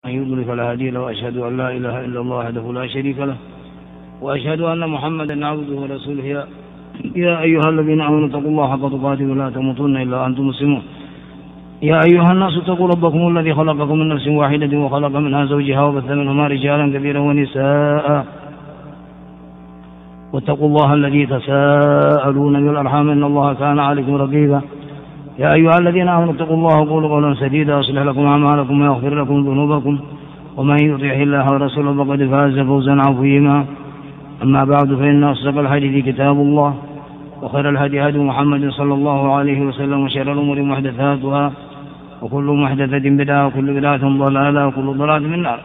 يضلل فلا هادي له، وأشهد أن لا إله إلا الله وحده لا شريك له، وأشهد أن محمدا عبده ورسوله. يا أيها الذين آمنوا اتقوا الله حق تقاته ولا تموتن إلا أنتم مسلمون. يا أيها الناس اتقوا ربكم الذي خلقكم من نفس واحدة وخلق منها زوجها وبث منهما رجالا كثيرا ونساء، واتقوا الله الذي تساءلون به والأرحام إن الله كان عليكم رقيبا. يا أيها الذين آمنوا اتقوا الله وقولوا قولا سديدا يصلح لكم أعمالكم ويغفر لكم ذنوبكم، ومن يطع الله ورسوله فقد فاز فوزا عظيما. أما بعد، فإن أصدق الحديث كتاب الله، وخير الهدي هدي محمد صلى الله عليه وسلم، وشر الأمور محدثاتها، وكل محدثة بدعة، وكل بدعة ضلالة، وكل ضلالة من النار.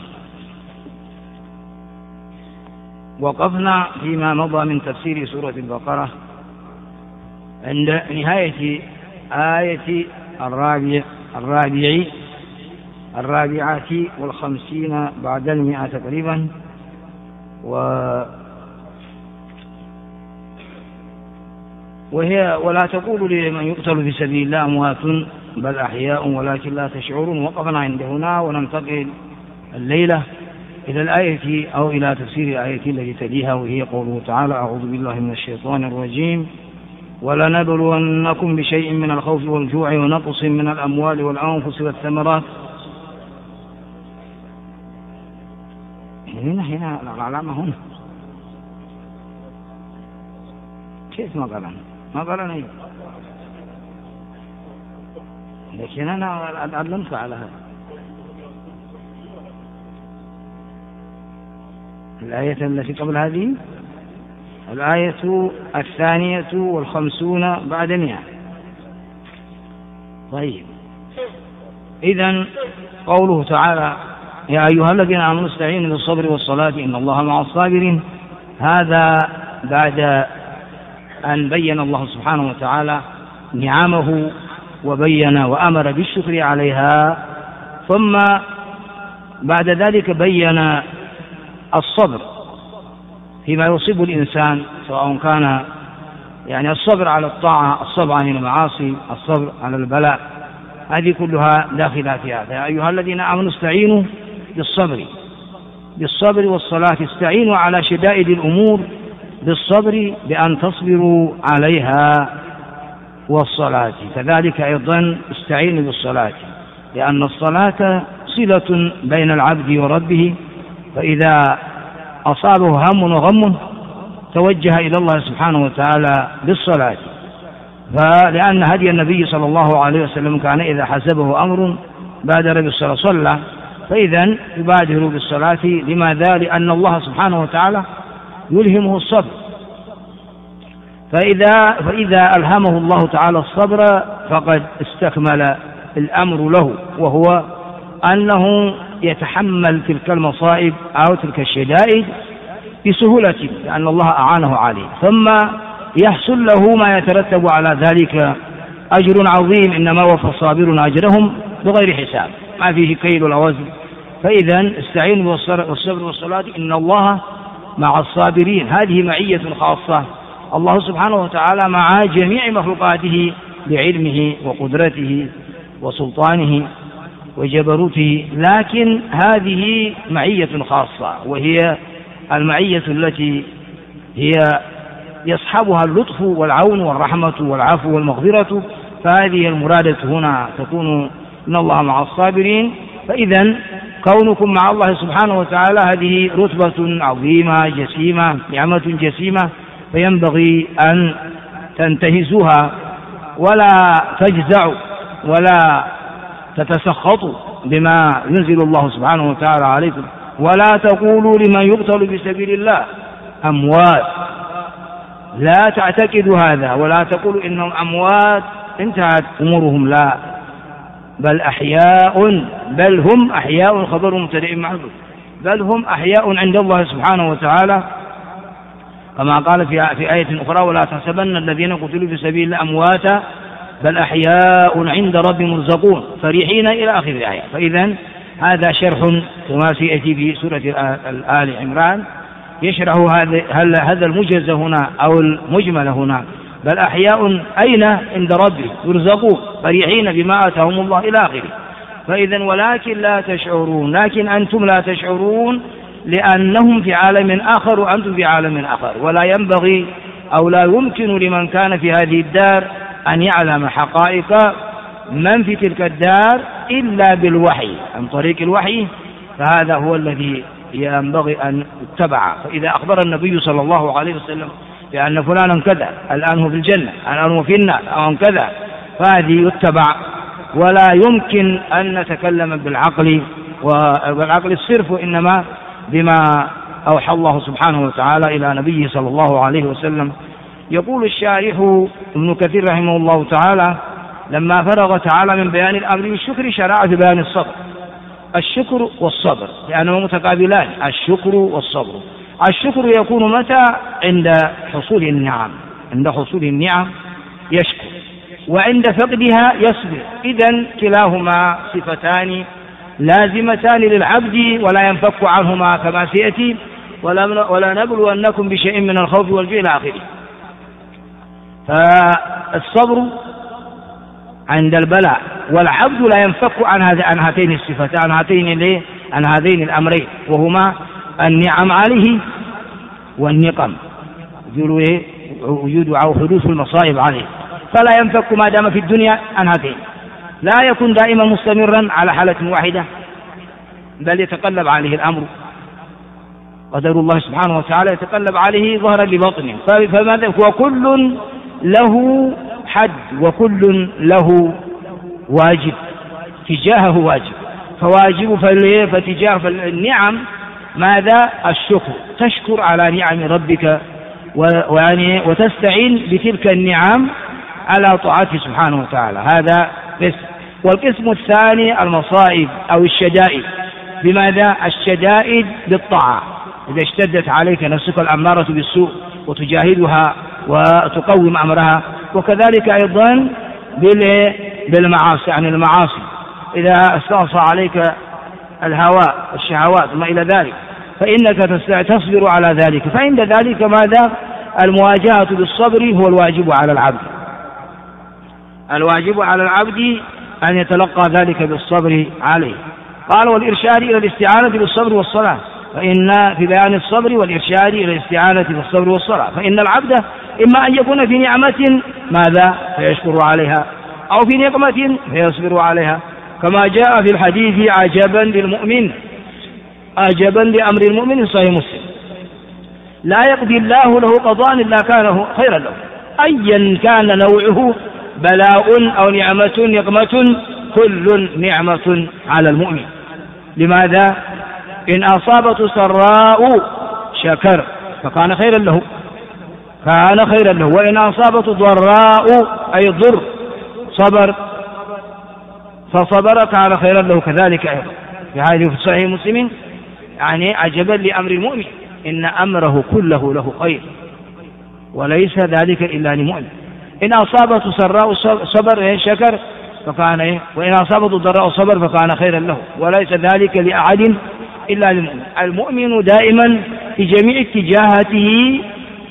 وقفنا فيما مضى من تفسير سورة البقرة عند نهاية آية الرابعة والخمسين بعد 100 تقريبا، وهي ولا تقولوا لمن يقتل في سبيل الله أموات بل أحياء ولكن لا تشعرون. وقفنا عند هنا، وننتقل الليلة إلى الآية أو إلى تفسير الآية التي تليها، وهي قوله تعالى: أعوذ بالله من الشيطان الرجيم: ولنبلونكم بشيء من الخوف والجوع ونقص من الأموال والأنفس والثمرات. هنا العلامة هنا كيف ما قال أنا لكن أنا علمت على هذا. الآية التي قبل هذه الآية 52 بعد 100. طيب، إذن قوله تعالى: يا أيها الذين آمنوا استعينوا بالصبر والصلاة إن الله مع الصابرين. هذا بعد أن بين الله سبحانه وتعالى نعمه وبين وأمر بالشكر عليها، ثم بعد ذلك بين الصبر فيما يصيب الإنسان، سواء كان الصبر على الطاعة، الصبر عن المعاصي، الصبر على البلاء، هذه كلها داخلة في هذا. يا أيها الذين آمنوا استعينوا بالصبر والصلاة. استعينوا على شدائد الأمور بالصبر بأن تصبروا عليها والصلاة. كذلك أيضا استعينوا بالصلاة، لأن الصلاة صلة بين العبد وربه، فإذا أصابه هم وغم توجه إلى الله سبحانه وتعالى بالصلاة. فلأن هدي النبي صلى الله عليه وسلم كان إذا حسبه أمر بادر بالصلاة صلى، فإذا يبادر بالصلاة. لماذا؟ لأن الله سبحانه وتعالى يلهمه الصبر، فإذا ألهمه الله تعالى الصبر فقد استكمل الأمر له، وهو أنه يتحمل تلك المصائب أو تلك الشدائد بسهولة، لأن الله أعانه عليه، ثم يحصل له ما يترتب على ذلك أجر عظيم. إنما وفى الصابرون أجرهم بغير حساب، ما فيه كيل ولا وزن. فإذا استعينوا بالصبر والصلاة إن الله مع الصابرين. هذه معية خاصة، الله سبحانه وتعالى مع جميع مخلوقاته بعلمه وقدرته وسلطانه وجبروته، لكن هذه معية خاصة، وهي المعية التي هي يصحبها اللطف والعون والرحمة والعفو والمغفرة. فهذه المرادة هنا تكون إن الله مع الصابرين. فإذا كونكم مع الله سبحانه وتعالى هذه رتبة عظيمة جسيمة، نعمة جسيمة، فينبغي أن تنتهزوها ولا تجزعوا ولا تتسخطوا بما ينزل الله سبحانه وتعالى عليكم. ولا تقولوا لمن يقتل في سبيل الله أموات، لا تعتقدوا هذا، ولا تقولوا إنهم أموات انتهت أمورهم، لا، بل أحياء، بل هم أحياء، خبر مبتدأ محذوف، بل هم أحياء عند الله سبحانه وتعالى، كما قال في آية أخرى: ولا تحسبن الذين قتلوا في سبيل الله أمواتا بل أحياء عند ربهم يرزقون فرحين إلى آخر الآية. فإذا هذا شرح كما سيأتي في سورة آل عمران، يشرح هذا المجز هنا أو المجمل هنا. بل أحياء أين؟ عند ربهم يرزقون فرحين بما آتاهم الله إلى آخره. فإذا ولكن لا تشعرون، لكن أنتم لا تشعرون لأنهم في عالم آخر وأنتم في عالم آخر. ولا ينبغي أو لا يمكن لمن كان في هذه الدار أن يعلم حقائق من في تلك الدار إلا بالوحي، عن طريق الوحي، فهذا هو الذي ينبغي أن يتبع. فإذا أخبر النبي صلى الله عليه وسلم بأن فلانا كذا الآن هو في الجنة الآن هو في النار أو كذا، فهذه يتبع، ولا يمكن أن نتكلم بالعقل والعقل الصرف، إنما بما أوحى الله سبحانه وتعالى إلى نبيه صلى الله عليه وسلم. يقول الشارح ابن كثير رحمه الله تعالى: لما فرغ تعالى من بيان الأمر بالشكر شرع في بيان الصبر. الشكر والصبر لأنهما متقابلان، الشكر والصبر. الشكر يكون متى؟ عند حصول النعم، عند حصول النعم يشكر، وعند فقدها يصبر. إذن كلاهما صفتان لازمتان للعبد ولا ينفك عنهما كما سيأتي: ولا نبلونكم بشيء من الخوف والجوع إلى آخره. فالصبر عند البلاء، والعبد لا ينفك عن هاتين الصفتين، عن هذين الأمرين، وهما النعم عليه والنقم، وجود أو حدوث المصائب عليه، فلا ينفك ما دام في الدنيا عن هاتين. لا يكون دائما مستمرا على حالة واحدة، بل يتقلب عليه الأمر، قدر الله سبحانه وتعالى يتقلب عليه ظهرا لبطنه. فماذا؟ وكل له حد وكل له واجب، تجاهه واجب، فواجب فتجاه النعم ماذا؟ الشكر، تشكر على نعم ربك وتستعين بتلك النعم على طاعته سبحانه وتعالى. هذا قسم. والقسم الثاني المصائب أو الشدائد. بماذا؟ الشدائد بالطاعة، إذا اشتدت عليك نفسك الأمارة بالسوء وتجاهدها وتقوم أمرها، وكذلك أيضا بالمعاصي، عن المعاصي، إذا استعصى عليك الهواء والشهوات وما إلى ذلك، فإنك تصبر على ذلك. فعند ذلك ماذا؟ المواجهة بالصبر هو الواجب على العبد. الواجب على العبد أن يتلقى ذلك بالصبر عليه. قال: والإرشاد إلى الاستعانة بالصبر والصلاة. فإن في بيان الصبر والإرشاد إلى الاستعانة بالصبر والصلاة، فإن العبد إما أن يكون في نعمة ماذا؟ فيشكر عليها، أو في نقمة فيصبر عليها، كما جاء في الحديث: عجبا للمؤمن، عجبا لأمر المؤمن، صحيح مسلم: لا يقضي الله له قضاء إلا كان خيرا له، أيا كان نوعه، بلاء أو نعمة نقمة، كل نعمة على المؤمن. لماذا؟ إن أصابته سراء شكر فكان خيرا له، كان خيرا له، وإن أصابته ضراء أي ضر صبر فصبر كان خيرا له كذلك أيضا. في هذه في صحيح مسلم يعني عجبا لأمر المؤمن، إن أمره كله له خير وليس ذلك إلا لمؤمن. إن أصابته سراء صبر شكر فكان وإن أصابته ضراء صبر فكان خيرا له، وليس ذلك لأحد إلا للمؤمن. المؤمن دائما في جميع اتجاهاته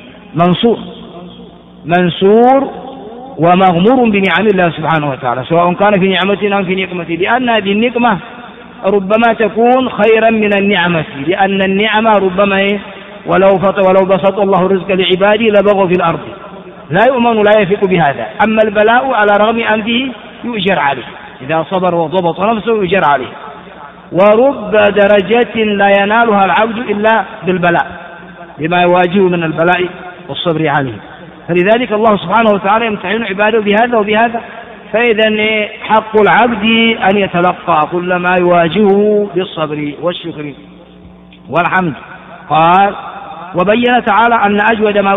منصور ومغمور بنعم الله سبحانه وتعالى، سواء كان في نعمة أو في نقمة، لأن هذه النقمة ربما تكون خيرا من النعمة، لأن النعمة ربما ولو بسط الله الرزق لعباده لبغوا في الأرض، لا يؤمن لا يثق بهذا. أما البلاء على رغم أنفه يؤجر عليه، إذا صبر وضبط نفسه يؤجر عليه. ورب درجة لا ينالها العبد إلا بالبلاء، بما يواجهه من البلاء والصبر عليه. فلذلك الله سبحانه وتعالى يمتحن عباده بهذا وبهذا. فإذا حق العبد أن يتلقى كل ما يواجهه بالصبر والشكر والحمد. قال: وبين تعالى أن أجود ما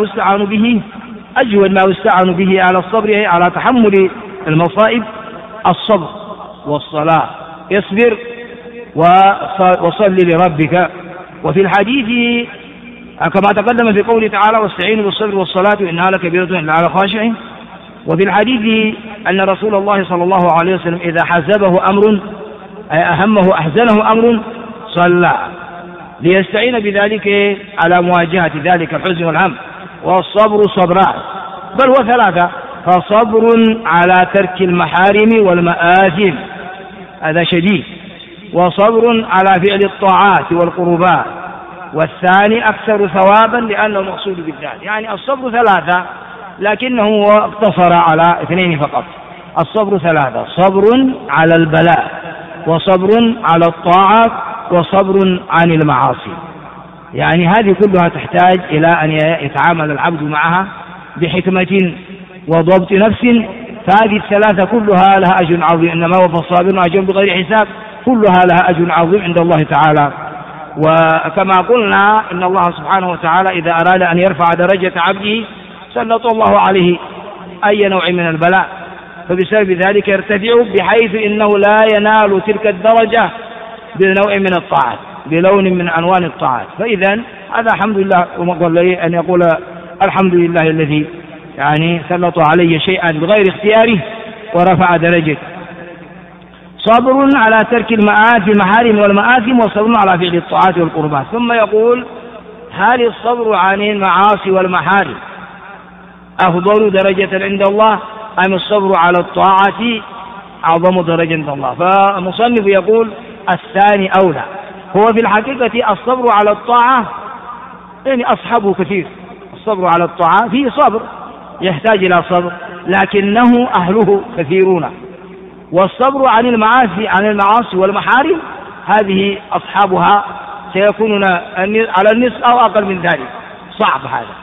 يستعان به على الصبر على تحمل المصائب الصبر والصلاة، يصبر وصل لربك. وفي الحديث كما تقدم في قوله تعالى: واستعينوا بالصبر والصلاة وإنها لكبيرة إلا على الخاشعين. وفي الحديث أن رسول الله صلى الله عليه وسلم إذا حزبه أمر أهمه أحزنه أمر صلى، ليستعين بذلك على مواجهة ذلك الحزن والهم. والصبر صبران، بل هو ثلاثة: فصبر على ترك المحارم والمآثم، هذا شديد، وصبر على فعل الطاعات والقربات، والثاني أكثر ثوابا لأنه المقصود بالذات. يعني الصبر ثلاثة لكنه اقتصر على اثنين فقط. الصبر ثلاثة: صبر على البلاء، وصبر على الطاعات، وصبر عن المعاصي. يعني هذه كلها تحتاج إلى أن يتعامل العبد معها بحكمة وضبط نفس، فهذه الثلاثة كلها لها أجر عظيم. إنما وفى الصابرون أجرهم بغير حساب، كلها لها أجر عظيم عند الله تعالى. وكما قلنا إن الله سبحانه وتعالى إذا أراد أن يرفع درجة عبده سلط الله عليه أي نوع من البلاء، فبسبب ذلك يرتفع بحيث إنه لا ينال تلك الدرجة بنوع من الطاعات، بلون من ألوان الطاعات. فإذا هذا الحمد لله، ومقول لي أن يقول الحمد لله الذي يعني سلط علي شيئا بغير اختياره ورفع درجته. صبر على ترك المحارم والمآثم، وصبر على فعل الطاعات والقربات. ثم يقول: هل الصبر عن المعاصي والمحارم أفضل درجة عند الله أم الصبر على الطاعة أعظم درجة عند الله؟ فالمصنف يقول الثاني أولى. هو في الحقيقة الصبر على الطاعة يعني أصحابه كثير. الصبر على الطاعة فيه صبر يحتاج إلى صبر، لكنه أهله كثيرون. والصبر عن المعاصي والمحارم هذه أصحابها سيكونون على النصف أو أقل من ذلك، صعب هذا.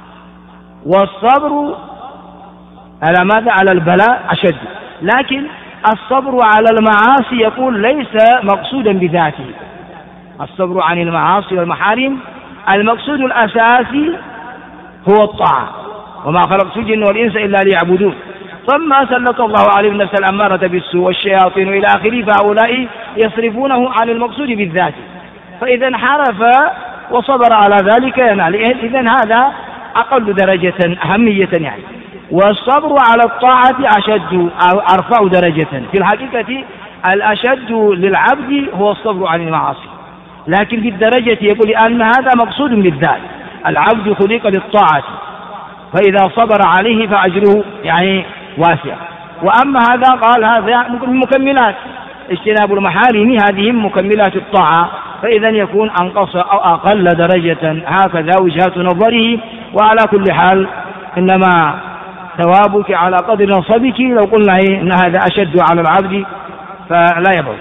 والصبر على ماذا؟ على البلاء أشد. لكن الصبر على المعاصي يقول ليس مقصودا بذاته. الصبر عن المعاصي والمحارم المقصود الأساسي هو الطاعة، وما خلقت الجن والإنس إلا ليعبدون. ثم سلط الله عليه النفس الأمارة بالسوء والشياطين إلى آخره، فهؤلاء يصرفونه عن المقصود بالذات. فإذا انحرف وصبر على ذلك ينال. إذن هذا أقل درجة أهمية يعني. والصبر على الطاعة أشد أو أرفع درجة. في الحقيقة الأشد للعبد هو الصبر عن المعاصي، لكن في الدرجة يقول أن هذا مقصود بالذات. العبد خلق للطاعة، فإذا صبر عليه فأجره يعني واسع. وأما هذا قال هذا من مكملات اجتناب المحارم، هذه مكملات الطاعة، فإذا يكون أنقص أو أقل درجة. هكذا وجهة نظره. وعلى كل حال إنما ثوابك على قدر نصبك. لو قلنا إن هذا أشد على العبد فلا يبعد.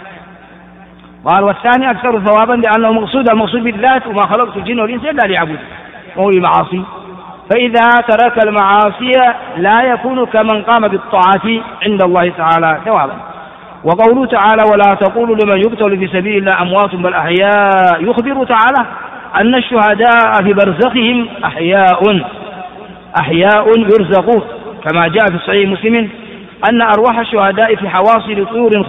قال: والثاني أكثر ثوابا لأنه المقصود بالذات، وما خلقت الجن والإنس إلا ليعبدون، وهو المعاصي. فإذا ترك المعاصي لا يكون كمن قام بالطاعة عند الله تعالى ثوابا. وقوله تعالى: ولا تقولوا لمن يقتل في سبيل الله أموات بل أحياء، يخبر تعالى أن الشهداء في برزخهم أحياء يرزقون، كما جاء في صحيح مسلم أن أرواح الشهداء في حواصل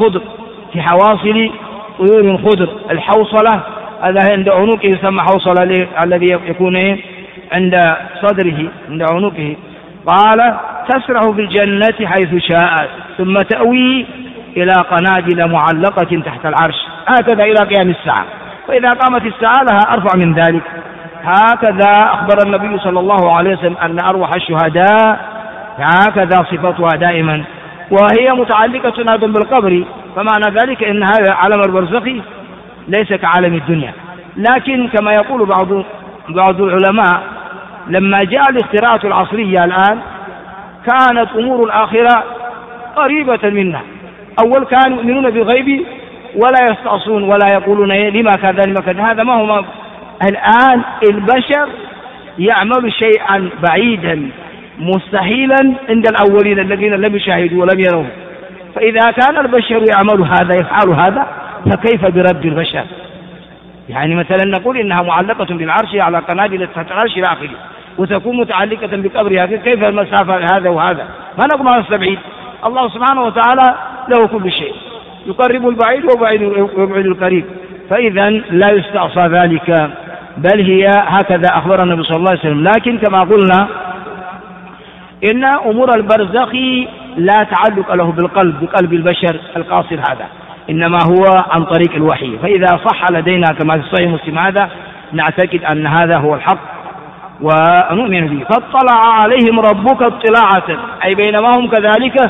طيور خضر. الحوصلة هذا عند عنقه يسمى حوصلة، الذي يكون عند صدره عند عنقه. قال: تسرح في الجنة حيث شاءت، ثم تأوي إلى قناديل معلقة تحت العرش، هكذا إلى قيام الساعة. فإذا قامت الساعة لها أرفع من ذلك. هكذا أخبر النبي صلى الله عليه وسلم أن أرواح الشهداء هكذا صفتها دائما، وهي متعلقة أيضا بالقبر. فمعنى ذلك أن هذا عالم البرزخي ليس كعالم الدنيا. لكن كما يقول بعض العلماء، لما جاء الاختراعات العصرية الآن كانت أمور الآخرة قريبة منا. أول كانوا يؤمنون بالغيب ولا يستعصون ولا يقولون لما كذا. هذا ما هو. الآن البشر يعمل شيئا بعيدا مستحيلا عند الأولين الذين لم يشاهدوا ولم يروه. فإذا كان البشر يفعل هذا فكيف برب البشر؟ يعني مثلا نقول إنها معلقة بالعرش على قناديل تحت العرش إلى آخره، وتكون متعلقة بقبرها، كيف المسافة هذا وهذا؟ ما نقول ما نستبعد. الله سبحانه وتعالى له كل شيء، يقرب البعيد ويبعد القريب. فإذا لا يستعصى ذلك، بل هي هكذا أخبر النبي صلى الله عليه وسلم. لكن كما قلنا إن أمور البرزخ لا تعلق له بقلب البشر القاصر هذا، إنما هو عن طريق الوحي. فإذا صح لدينا كما في صحيح مسلم هذا نعتقد أن هذا هو الحق ونؤمن به. فاطلع عليهم ربك اطلاعة، أي بينما هم كذلك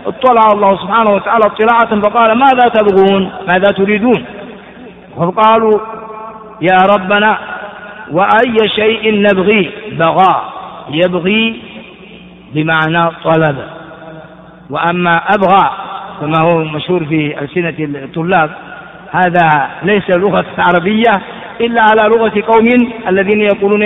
اطلع الله سبحانه وتعالى اطلاعة فقال ماذا تبغون ماذا تريدون؟ فقالوا يا ربنا وأي شيء نبغي بغى يبغي بمعنى طلب، وأما أبغى كما هو مشهور في ألسنة الطلاب هذا ليس لغة عربية إلا على لغة قوم الذين يقولون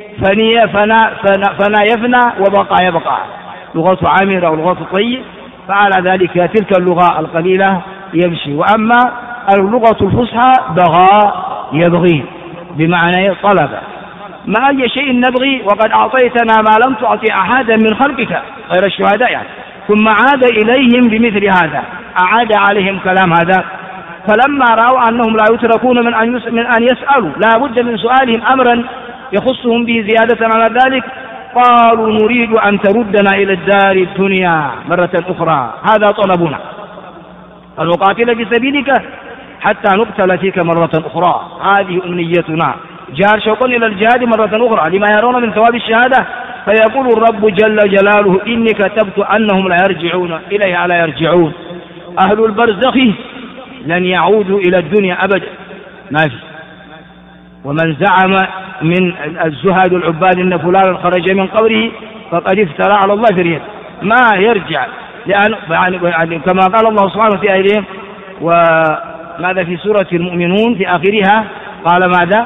فنا يفنى وبقى يبقى، لغة عامر أو لغة طيب، فعلى ذلك تلك اللغة القليلة يمشي. وأما اللغة الفصحى بغى يبغي بمعنى طلب. ما أي شيء نبغي وقد أعطيتنا ما لم تعطي أحدا من خلقك غير الشهداء يعني. ثم عاد إليهم بمثل هذا، أعاد عليهم كلام هذا. فلما رأوا أنهم لا يتركون من أن يسألوا لا بد من سؤالهم أمرا يخصهم به زيادة على ذلك، قالوا نريد أن تردنا إلى الدار الدنيا مرة أخرى، هذا طلبنا، أن نقاتل في سبيلك حتى نقتل فيك مرة أخرى، هذه أمنيتنا. جار شوقا إلى الجهاد مرة أخرى لما يرون من ثواب الشهادة. فيقول الرب جل جلاله إني كتبت أنهم لا يرجعون إليها لا يرجعون، أهل البرزخ لن يعودوا إلى الدنيا أبدا، ما في. ومن زعم من الزهاد العباد أن فلانا خرج من قبره فقد افترى على الله فريد، ما يرجع، لأن كما قال الله سبحانه في آية وماذا في سورة المؤمنون في آخرها قال ماذا؟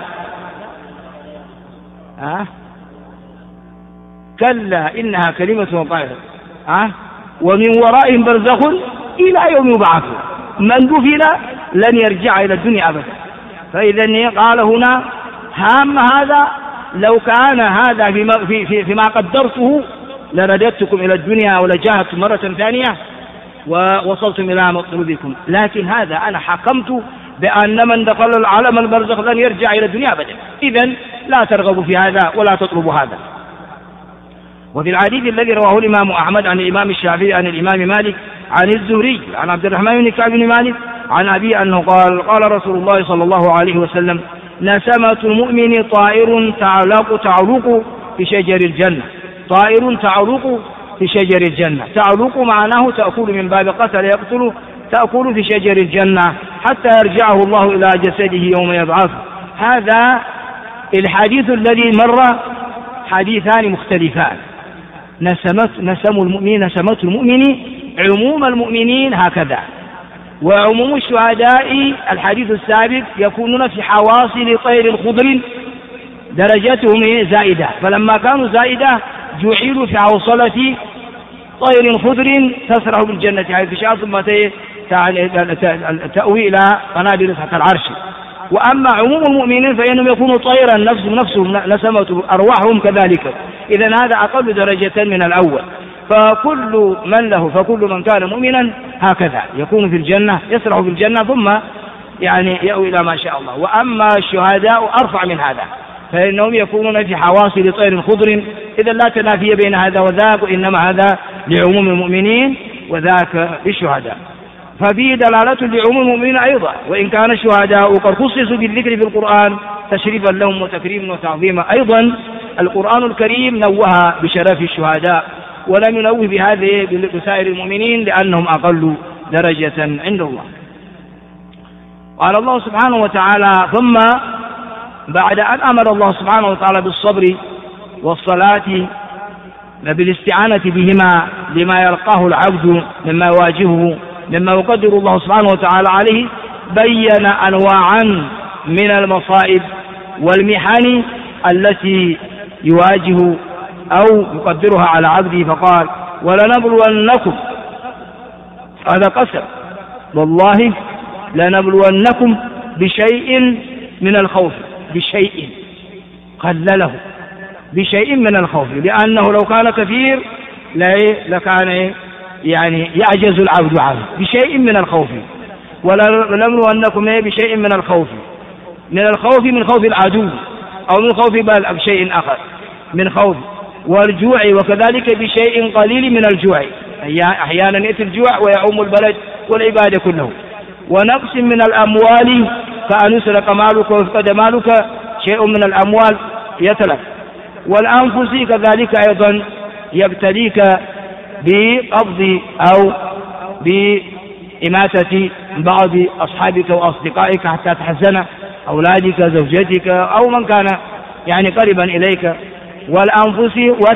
كلا إنها كلمة طائرة ومن ورائهم برزخ إلى يوم يبعثون، من دفن لن يرجع إلى الدنيا أبدا. فإذا قال هنا هام هذا لو كان هذا فيما قدرته لرددتكم إلى الدنيا ولجاهدتم مرة ثانية ووصلتم إلى مطلوبكم، لكن هذا أنا حكمت بأن من دخل العالم البرزخ لن يرجع إلى الدنيا أبدا، إذن لا ترغبوا في هذا ولا تطلبوا هذا. وفي الحديث الذي رواه الإمام أحمد عن الإمام الشافعي عن الإمام مالك عن الزهري عن عبد الرحمن بن كعب بن مالك عن أبي أنه قال رسول الله صلى الله عليه وسلم نسمة المؤمن طائر تعلق في شجر الجنة، طائر تعلق في شجر الجنة، تعلق معناه تأكل من باب قتل يقتل، تأكل في شجر الجنة حتى يرجعه الله إلى جسده يوم يبعث. هذا الحديث الذي مر حديثان مختلفان، نسمة المؤمن عموم المؤمنين هكذا، وعموم الشهداء الحديث السابق يكونون في حواصل طير خضر درجاتهم زائدة، فلما كانوا زائدة جعلوا في حوصلة طير خضر تسرح بالجنة حيث شاء ثم تأوي إلى قناديل تحت العرش. وأما عموم المؤمنين فإنهم يكونوا طيرا نفسهم نسمة أرواحهم كذلك، إذن هذا أقل درجة من الأول. فكل من كان مؤمنا هكذا يكون في الجنة يسرح في الجنة ثم يأوي إلى ما شاء الله. وأما الشهداء أرفع من هذا فإنهم يكونون في حواصل طير خضر، إذا لا تنافي بين هذا وذاك، وإنما هذا لعموم المؤمنين وذاك للشهداء. ففيه دلالة لعموم المؤمنين أيضا، وإن كان الشهداء قد خصصوا بالذكر في القرآن تشريفا لهم وتكريما وتعظيما، أيضا القرآن الكريم نوه بشرف الشهداء ولم ينوه بهذه بسائر المؤمنين لأنهم أقل درجة عند الله. قال الله سبحانه وتعالى ثم بعد أن أمر الله سبحانه وتعالى بالصبر والصلاة وبالاستعانة بهما لما يلقاه العبد مما يواجهه مما يقدر الله سبحانه وتعالى عليه، بين أنواعا من المصائب والمحن التي يواجه أو يقدرها على عبده، فقال ولنبلونكم، هذا قسم والله لنبلونكم بشيء من الخوف، بشيء قلله بشيء من الخوف، لأنه لو كان كثير لكان يعجز العبد عنه، بشيء من الخوف. ولنبلونكم بشيء من الخوف، من خوف العدو أو من خوف بل بشيء آخر من خوف، والجوع وكذلك بشيء قليل من الجوع، أحيانا يأتي الجوع ويعم البلد والعبادة كله. ونقص من الأموال كأن يسرق مالك ويفقد مالك، شيء من الأموال يتلف. والأنفس كذلك أيضا يبتليك بقبض أو بإماتة بعض أصحابك وأصدقائك حتى تحزن أولادك زوجتك أو من كان يعني قريبا إليك، والأنفس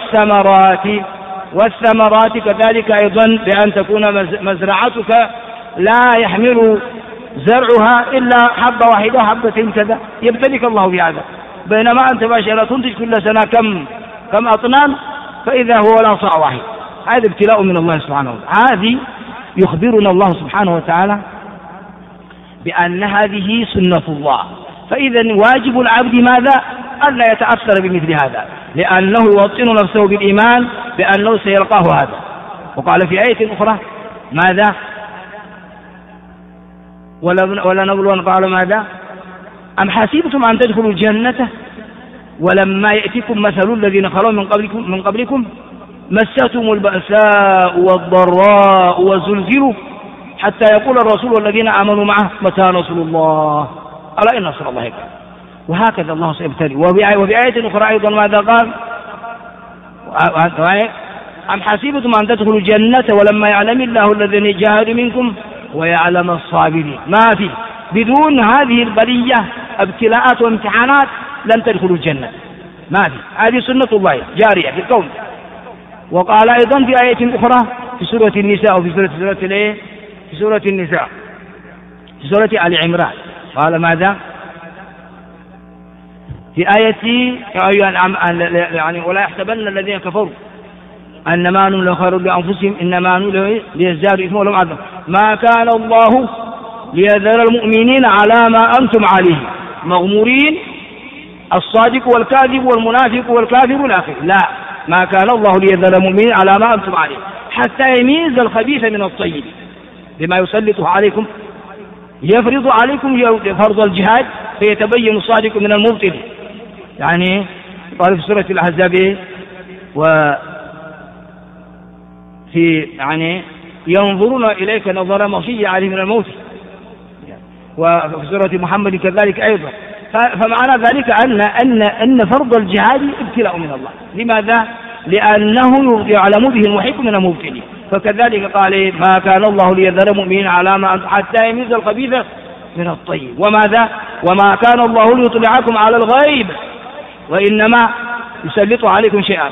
والثمرات كذلك أيضا، بأن تكون مزرعتك لا يحمل زرعها إلا حبة واحدة حبة كذا يبتليك الله بهذا، بينما أنت باشرة تنتج كل سنة كم أطنان، فإذا هو لا صاع واحد. هذا ابتلاء من الله سبحانه وتعالى. هذه يخبرنا الله سبحانه وتعالى بأن هذه سنة الله، فإذا واجب العبد ماذا؟ ألا يتأثر بمثل هذا، لأنه يوطن نفسه بالإيمان بأنه سيلقاه هذا. وقال في آية أخرى ماذا؟ ولا نبلون، قال ماذا؟ أم حسبتم أن تدخلوا الجنة ولما يأتكم مثل الذين خلوا من قبلكم مستهم البأساء والضراء وزلزلوا حتى يقول الرسول والذين آمنوا معه متى نصر الله ألا إن نصر الله قريب. وهكذا الله سيبتلي. وبآية أخرى أيضا ماذا قال؟ أم حسبتم أن تدخلوا الجنة ولما يعلم الله الذين جاهدوا منكم ويعلم الصابرين. ما في بدون هذه البلية ابتلاءات وامتحانات لن تدخلوا الجنة، ما في. هذه سنة الله جارية في الكون. وقال أيضا في آية أخرى في سورة النساء، وفي سورة النساء في سورة آل عمران قال ماذا؟ في آية يعني ولا يحسبن الذين كفروا أنما نملي خير لأنفسهم إنما نملي ليزدادوا إثما ولهم عذاب ما كان الله ليذر المؤمنين على ما أنتم عليه مغمورين الصادق والكاذب والمنافق والكافر والآخر. لا، ما كان الله ليذر المؤمنين على ما أنتم عليه حتى يميز الخبيث من الطيب بما يسلطه عليكم، يفرض عليكم فرض الجهاد فيتبين الصادق من المبطل. يعني قال في سورة الأحزاب وفي يعني ينظرون إليك نظر مغشي عليه من الموت، وفي سورة محمد كذلك أيضا. فمعنى ذلك أن فرض الجهاد ابتلاء من الله. لماذا؟ لأنه يعلم به المحق من المبطل. فكذلك قال ما كان الله ليذر المؤمنين على ما أنتم حتى يميز الخبيث من الطيب. وماذا؟ وما كان الله ليطلعكم على الغيب وإنما يسلط عليكم شيئا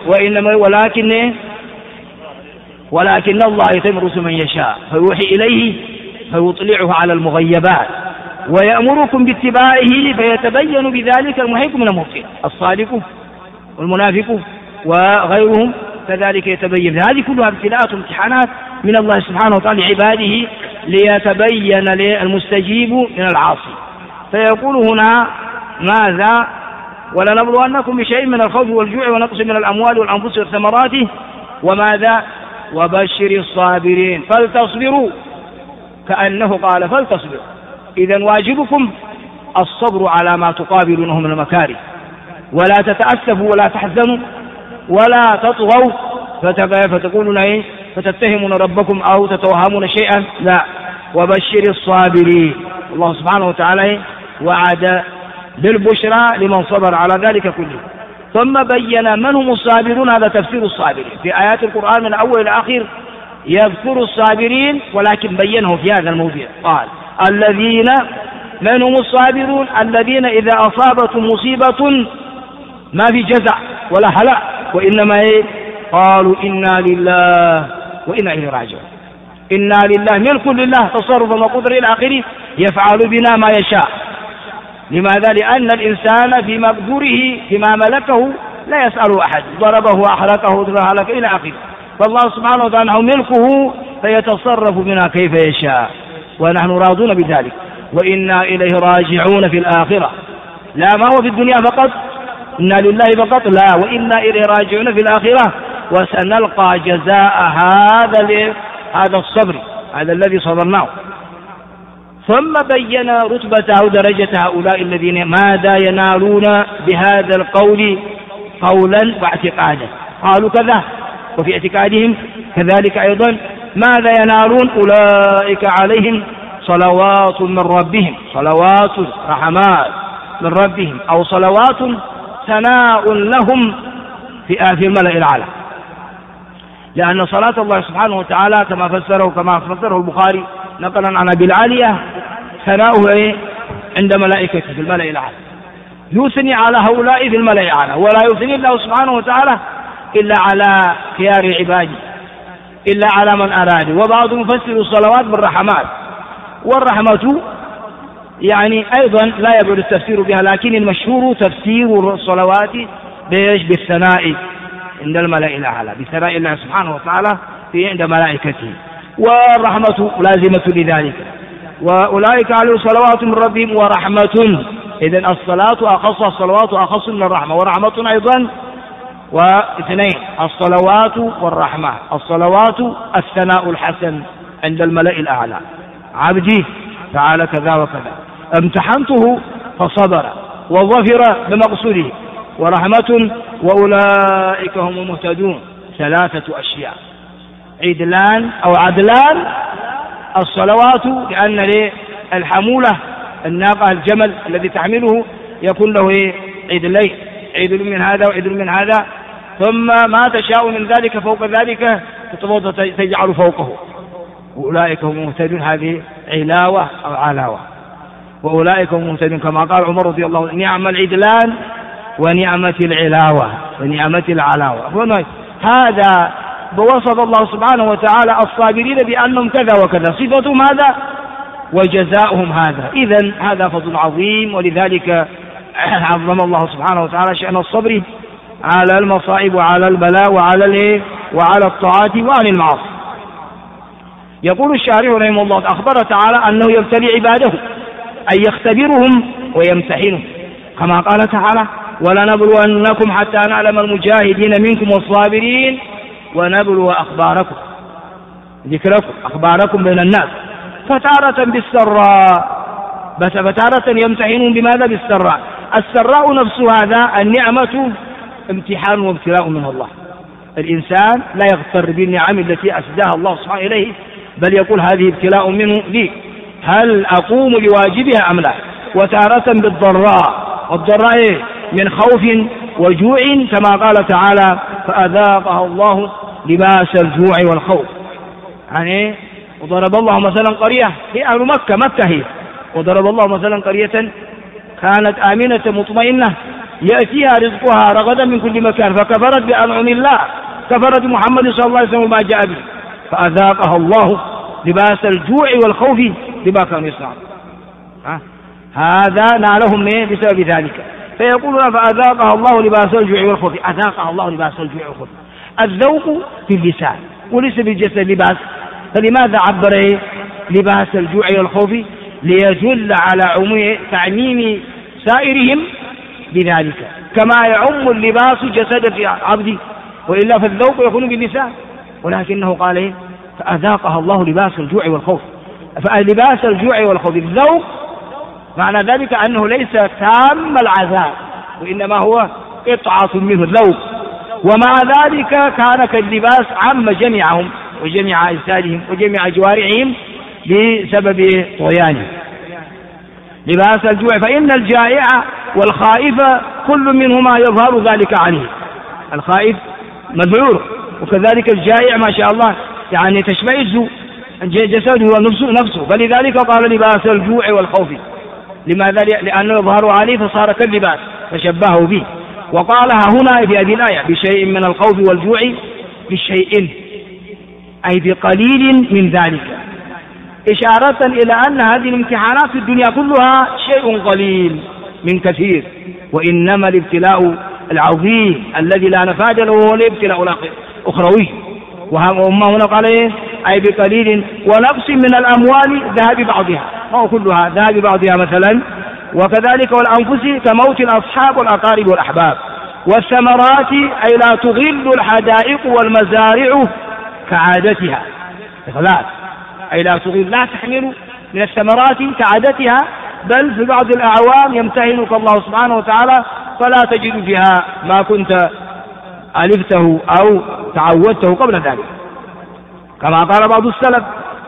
ولكن الله يتمرس من يشاء فيوحي إليه فيطلعه على المغيبات ويأمركم باتباعه فيتبين بذلك المحق من المبطل الصادق والمنافق وغيرهم كذلك يتبين. هذه كلها ابتلاءات وامتحانات من الله سبحانه وتعالى لعباده ليتبين للمستجيب من العاصي. فيقول هنا ماذا؟ ولنبلونكم بشيء من الخوف والجوع ونقص من الأموال والأنفس والثمرات وماذا؟ وبشر الصابرين فلتصبروا، كأنه قال فلتصبروا. إذن واجبكم الصبر على ما تقابلونه من المكاره، ولا تتأسفوا ولا تحزنوا ولا تطغوا فتقولون ايه فتتهمون ربكم أو تتوهمون شيئا، لا. وبشر الصابرين. الله سبحانه وتعالى وعد بالبشرى لمن صبر على ذلك كله. ثم بين من هم الصابرون، هذا تفسير الصابرين في آيات القرآن من أول إلى آخر يذكر الصابرين، ولكن بينه في هذا الموضوع قال الذين من هم الصابرون الذين إذا أصابتهم مصيبة ما في جزع ولا هلع وإنما قالوا إنا لله وإنا إليه راجعون. إنا لله ملك لله تصرفا وقدرة إلى آخره يفعل بنا ما يشاء. لماذا؟ لأن الإنسان في مقدوره فيما ملكه لا يسأل أحد، ضربه وأحرقه هلك إلى آخره. فالله سبحانه وتعالى ملكه فيتصرف بنا كيف يشاء ونحن راضون بذلك. وإنا إليه راجعون في الآخرة، لا ما هو في الدنيا فقط إنا لله فقط، لا، وإنا إليه راجعون في الآخرة وسنلقى جزاء هذا الصبر، هذا الذي صبرناه. ثم بين رتبة أو درجة هؤلاء الذين ماذا ينالون بهذا القول قولا واعتقادا. قالوا كذا، وفي اعتقادهم كذلك أيضا ماذا ينالون؟ أولئك عليهم صلوات من ربهم، صلوات رحمات من ربهم، أو صلوات ثناء لهم في الملأ الأعلى. لأن صلاة الله سبحانه وتعالى كما فسره البخاري نقلا عن أبي العالية ثناؤه عند ملائكته في الملأ الأعلى، يثني على هؤلاء في الملأ الأعلى، ولا يثني الله سبحانه وتعالى إلا على خيار عباده، إلا على من أراد. وبعضهم يفسر الصلوات بالرحمات، والرحمة يعني أيضا لا يبعد التفسير بها، لكن المشهور تفسير الصلوات بالثناء عند الملأ الأعلى، بثناء الله سبحانه وتعالى في عند ملائكته، والرحمة لازمة لذلك. وأولئك عليهم صلوات من ربهم ورحمة، إذن الصلاة أخص، الصلوات أخص من الرحمة، ورحمة أيضا. واثنين الصلوات والرحمة، الصلوات الثناء الحسن عند الملأ الأعلى، عبدي فعل كذا وكذا، امتحنته فصبر وظفر بمقصوده، ورحمة وأولئك هم المهتدون. ثلاثة أشياء عدلان أو عدلان: الصلوات لأن الحمولة الناقة الجمل الذي تحمله يكون له عدلين، عدل من هذا وعدل من هذا، ثم ما تشاء من ذلك فوق ذلك تجعل فوقه. وأولئك هم المهتدون، هذه علاوة أو علاوة، وأولئك هم المهتدون كما قال عمر رضي الله عنه: نعم العدلان ونعمة العلاوة ونعمة العلاوة. هذا بوصف الله سبحانه وتعالى الصابرين بأنهم كذا وكذا، صفتهم هذا وجزاؤهم هذا. إذن هذا فضل عظيم، ولذلك عظم الله سبحانه وتعالى شأن الصبر على المصائب وعلى البلاء وعلى الطاعات وعن المعاصي. يقول الشارح رحمه الله: أخبر تعالى أنه يبتلي عباده، أي يختبرهم ويمتحنهم، كما قال تعالى: ولنبلونكم حتى نعلم المجاهدين منكم والصابرين ونبلو أخباركم، ذكركم أخباركم بين الناس، فتارة بالسراء، فتارة يمتحنون بماذا؟ بالسراء. السراء نفس هذا النعمة امتحان وابتلاء من الله. الإنسان لا يغتر بالنعم التي أسداها الله سبحانه إليه، بل يقول هذه ابتلاء منه لي، هل أقوم بواجبها أم لا. وتارة بالضراء، والضراء من خوف وجوع، كما قال تعالى: فأذاقها الله لباس الجوع والخوف. يعني وضرب الله مثلا قرية هي أهل مكة هي، وضرب الله مثلا قرية كانت آمنة مطمئنة يأتيها رزقها رغدا من كل مكان، فكفرت بأنعم الله، كفرت محمد صلى الله عليه وسلم ما جاء به، فأذاقها الله لباس الجوع والخوف بما كانوا يصنعون. هذا نالهم بسبب ذلك. فيقولون: فأذاقها الله لباس الجوع والخوف. أذاقها الله لباس الجوع والخوف. الذوق في اللسان وليس بالجسد لباس، فلماذا عبر لباس الجوع والخوف؟ ليدل على عموم تعميم سائرهم بذلك، كما يعم اللباس جسد في عبدي، وإلا فالذوق يكون باللسان، ولكنه قال: فأذاقها الله لباس الجوع والخوف. فلباس الجوع والخوف الذوق، معنى ذلك أنه ليس تام العذاب، وإنما هو قطعة منه الذوق، ومع ذلك كان كاللباس عم جميعهم وجميع أجسادهم وجميع جوارحهم بسبب طغيانه. لباس الجوع، فإن الجائع والخائف كل منهما يظهر ذلك عليه. الخائف مذعور، وكذلك الجائع ما شاء الله يعني تشمئز جسده ونفسه، فلذلك قال لباس الجوع والخوف. لماذا؟ لأنه يظهر عليه فصار كاللباس، فشبهه به. وقالها هنا في هذه الآية: بشيء من الخوف والجوع، بشيء أي بقليل من ذلك، إشارة إلى أن هذه الامتحانات في الدنيا كلها شيء قليل من كثير، وإنما الابتلاء العظيم الذي لا نفاد له هو الابتلاء الأخروي. وما هنا قال أي بقليل، ونقص من الأموال ذهب بعضها، أو كلها ذهب بعضها مثلا، وكذلك والأنفس كموت الأصحاب والأقارب والأحباب، والثمرات أي لا تغل الحدائق والمزارع كعادتها، إخلاص أي لا تغل، لا تحمل من الثمرات كعادتها، بل في بعض الأعوام يمتهنك الله سبحانه وتعالى فلا تجد فيها ما كنت ألفته أو تعودته قبل ذلك، كما قال بعض السلف: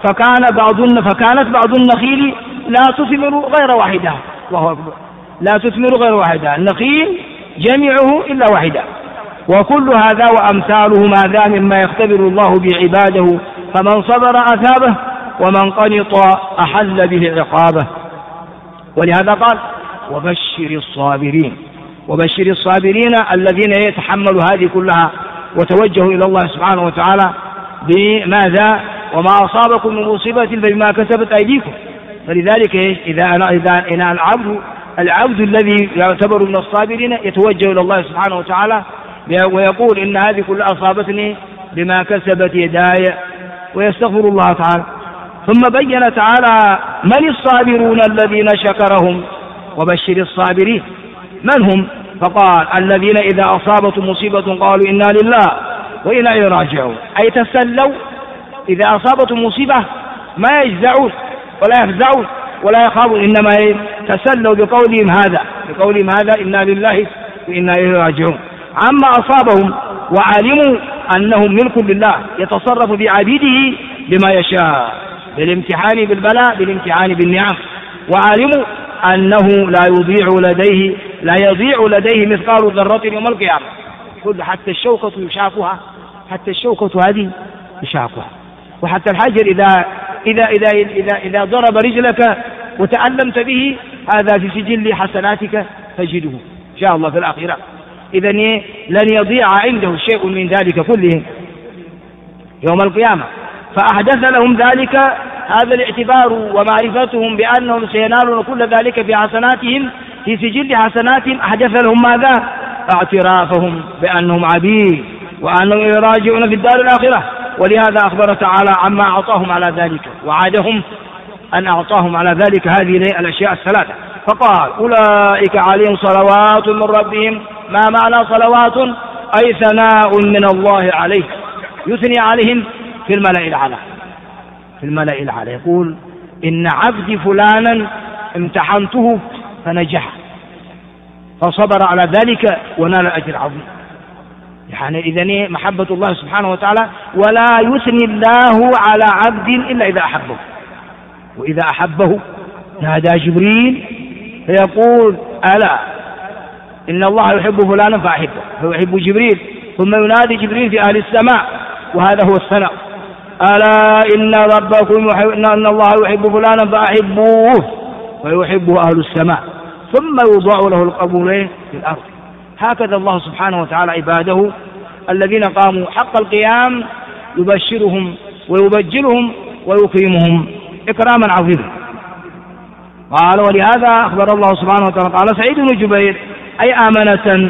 فكانت بعض النخيل لا تثمر غير واحدة. الله أكبر، لا تثمر غير واحدة، النخيل جميعه إلا واحدة، وكل هذا وأمثاله ماذا مما يختبر الله بعباده، فمن صبر أثابه ومن قنط أحل به عقابه. ولهذا قال وبشر الصابرين. وبشر الصابرين الذين يتحملوا هذه كلها وتوجهوا إلى الله سبحانه وتعالى بماذا؟ وما أصابكم من مصيبة فبما كسبت أيديكم. فلذلك إذا العبد الذي يعتبر من الصابرين يتوجه إلى الله سبحانه وتعالى ويقول إن هذه كلها أصابتني بما كسبت يداي، ويستغفر الله تعالى. ثم بين تعالى من الصابرون الذين شكرهم. وبشر الصابرين من هم؟ فقال الذين إذا أصابتهم مصيبة قالوا إنا لله وإنا إليه راجعون، أي تسلوا إذا أصابتهم مصيبة ما يجزعون ولا يفزعون ولا يخافون، إنما تسلوا بقولهم هذا إنا لله وإنا إليه راجعون. عما أصابهم وعلموا أنهم ملك لله يتصرف بعبيده بما يشاء، بالامتحان بالبلاء، بالامتحان بالنعم. وعلموا أنه لا يضيع لديه مثقال ذرة يوم القيامة. حتى الشوكة يشاكها، حتى الشوكة هذه يشاكها، وحتى الحجر إذا ضرب رجلك وتألمت به هذا في سجل حسناتك تجده إن شاء الله في الآخرة. إذن لن يضيع عنده شيء من ذلك كله يوم القيامة. فأحدث لهم ذلك هذا الاعتبار ومعرفتهم بأنهم سينالون كل ذلك في حسناتهم في سجل حسناتهم. أحدث لهم ماذا؟ اعترافهم بأنهم عبيد وأنهم راجعون في الدار الآخرة. ولهذا أخبر تعالى عما أعطاهم على ذلك، وعدهم أن أعطاهم على ذلك هذه الأشياء الثلاثة. فقال أولئك عليهم صلوات من ربهم. ما معنى صلوات؟ أي ثناء من الله عليه، يثني عليهم في الملأ الأعلى. في الملأ الأعلى يقول إن عبدي فلانا امتحنته فنجح فصبر على ذلك ونال أجر عظيم. يعني إذن محبة الله سبحانه وتعالى، ولا يثني الله على عبد إلا إذا أحبه. وإذا أحبه نادى جبريل فيقول ألا إن الله يحب فلانا فأحبه، فيحب جبريل، ثم ينادي جبريل في أهل السماء، وهذا هو الثناء. ألا إن ربكم إن الله يحب فلانا فأحبوه، ويحبه أهل السماء، ثم يوضع له القبول في الأرض. هكذا الله سبحانه وتعالى عباده الذين قاموا حق القيام يبشرهم ويبجلهم ويكرمهم إكراما عظيما. قال ولهذا أخبر الله سبحانه وتعالى قال سعيد بن جبير أي آمنة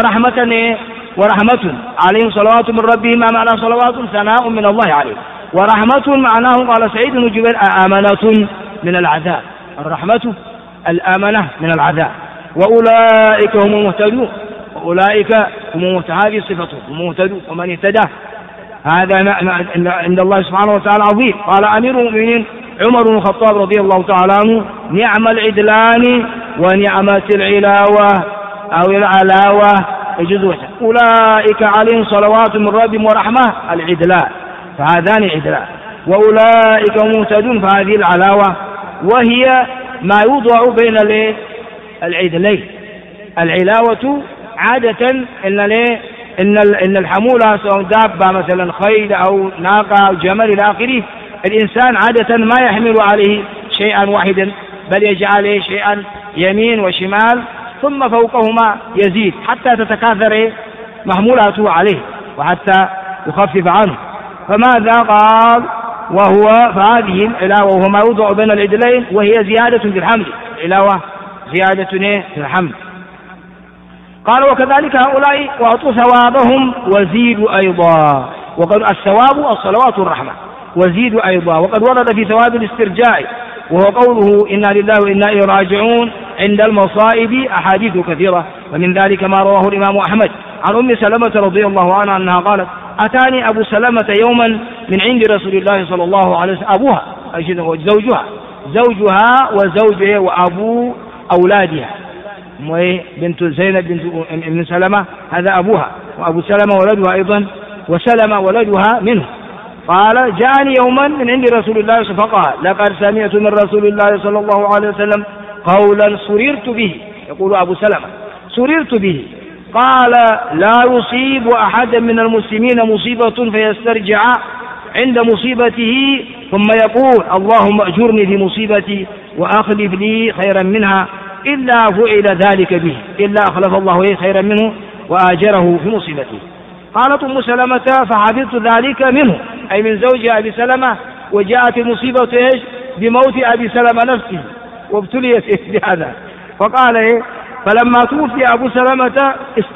ورحمة عليهم صلوات من ربهم. ما معنى صلوات؟ ثناء من الله عليه، ورحمة معناه قال سعيد بن جبير آمنة من العذاب. الرحمة الآمنة من العذاب. وأولئك هم المهتدون، وأولئك هم هذه صفتهم المهتدون، ومن اهتدى هذا عند الله سبحانه وتعالى عظيم. قال أمير المؤمنين عمر بن الخطاب رضي الله تعالى عنه نعم العدلان ونعمة العلاوة أو العلاوة يجوز. أولئك عليهم صلوات من ربهم ورحمة العدلان، فهذان عدلان. وأولئك مهتدون، فهذه العلاوة، وهي ما يوضع بين العدلين. العلاوة عادة إن الحمولة سواء دابة مثلا خيل أو ناقة أو جمل إلى آخره، الإنسان عادة ما يحمل عليه شيئا واحدا، بل يجعل شيئا يمين وشمال ثم فوقهما يزيد حتى تتكاثر محمولاته عليه وحتى يخفف عنه. فماذا قال؟ فهذه العلاوة وهو ما يوضع بين العدلين، وهي زيادة في الحمل. العلاوة زيادة في الحمل. قال وكذلك هؤلاء وأعطوا ثوابهم وزيدوا أيضا. وقال الثواب الصلوات والرحمة، وزيدوا أيضا. وقد ورد في ثواب الاسترجاع وهو قوله إنا لله وإنا إليه راجعون عند المصائب أحاديث كثيرة، ومن ذلك ما رواه الإمام أحمد عن أم سلمة رضي الله عنها أنها قالت أتاني أبو سلمة يوما من عند رسول الله صلى الله عليه وسلم، أبوها زوجها وزوجها وأبو أولادها، بنت زينب بنت سلمة هذا أبوها، وأبو سلمة ولدها أيضا، وسلمة ولدها منه. قال جاءني يوما من عند رسول الله صلى الله عليه وسلم فقال لقد سمعت من رسول الله صلى الله عليه وسلم قولا سررت به، يقول أبو سلمة سررت به قال لا يصيب أحدا من المسلمين مصيبة فيسترجع عند مصيبته ثم يقول اللهم أجرني في مصيبتي وأخلف لي خيرا منها إلا فعل ذلك به، إلا أخلف الله خيرا منه وآجره في مصيبته. قالت أم سلمة فحفظت ذلك منه، أي من زوج أبي سلمة، وجاءت المصيبة بموت أبي سلمة نفسه وابتليت بهذا. فقال فلما توفي أبو سلمة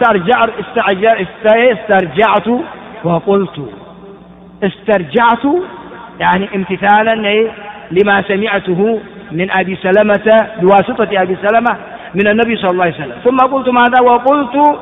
استرجعت وقلت، استرجعت يعني امتثالا لما سمعته من أبي سلمة بواسطة أبي سلمة من النبي صلى الله عليه وسلم. ثم قلت ماذا؟ وقلت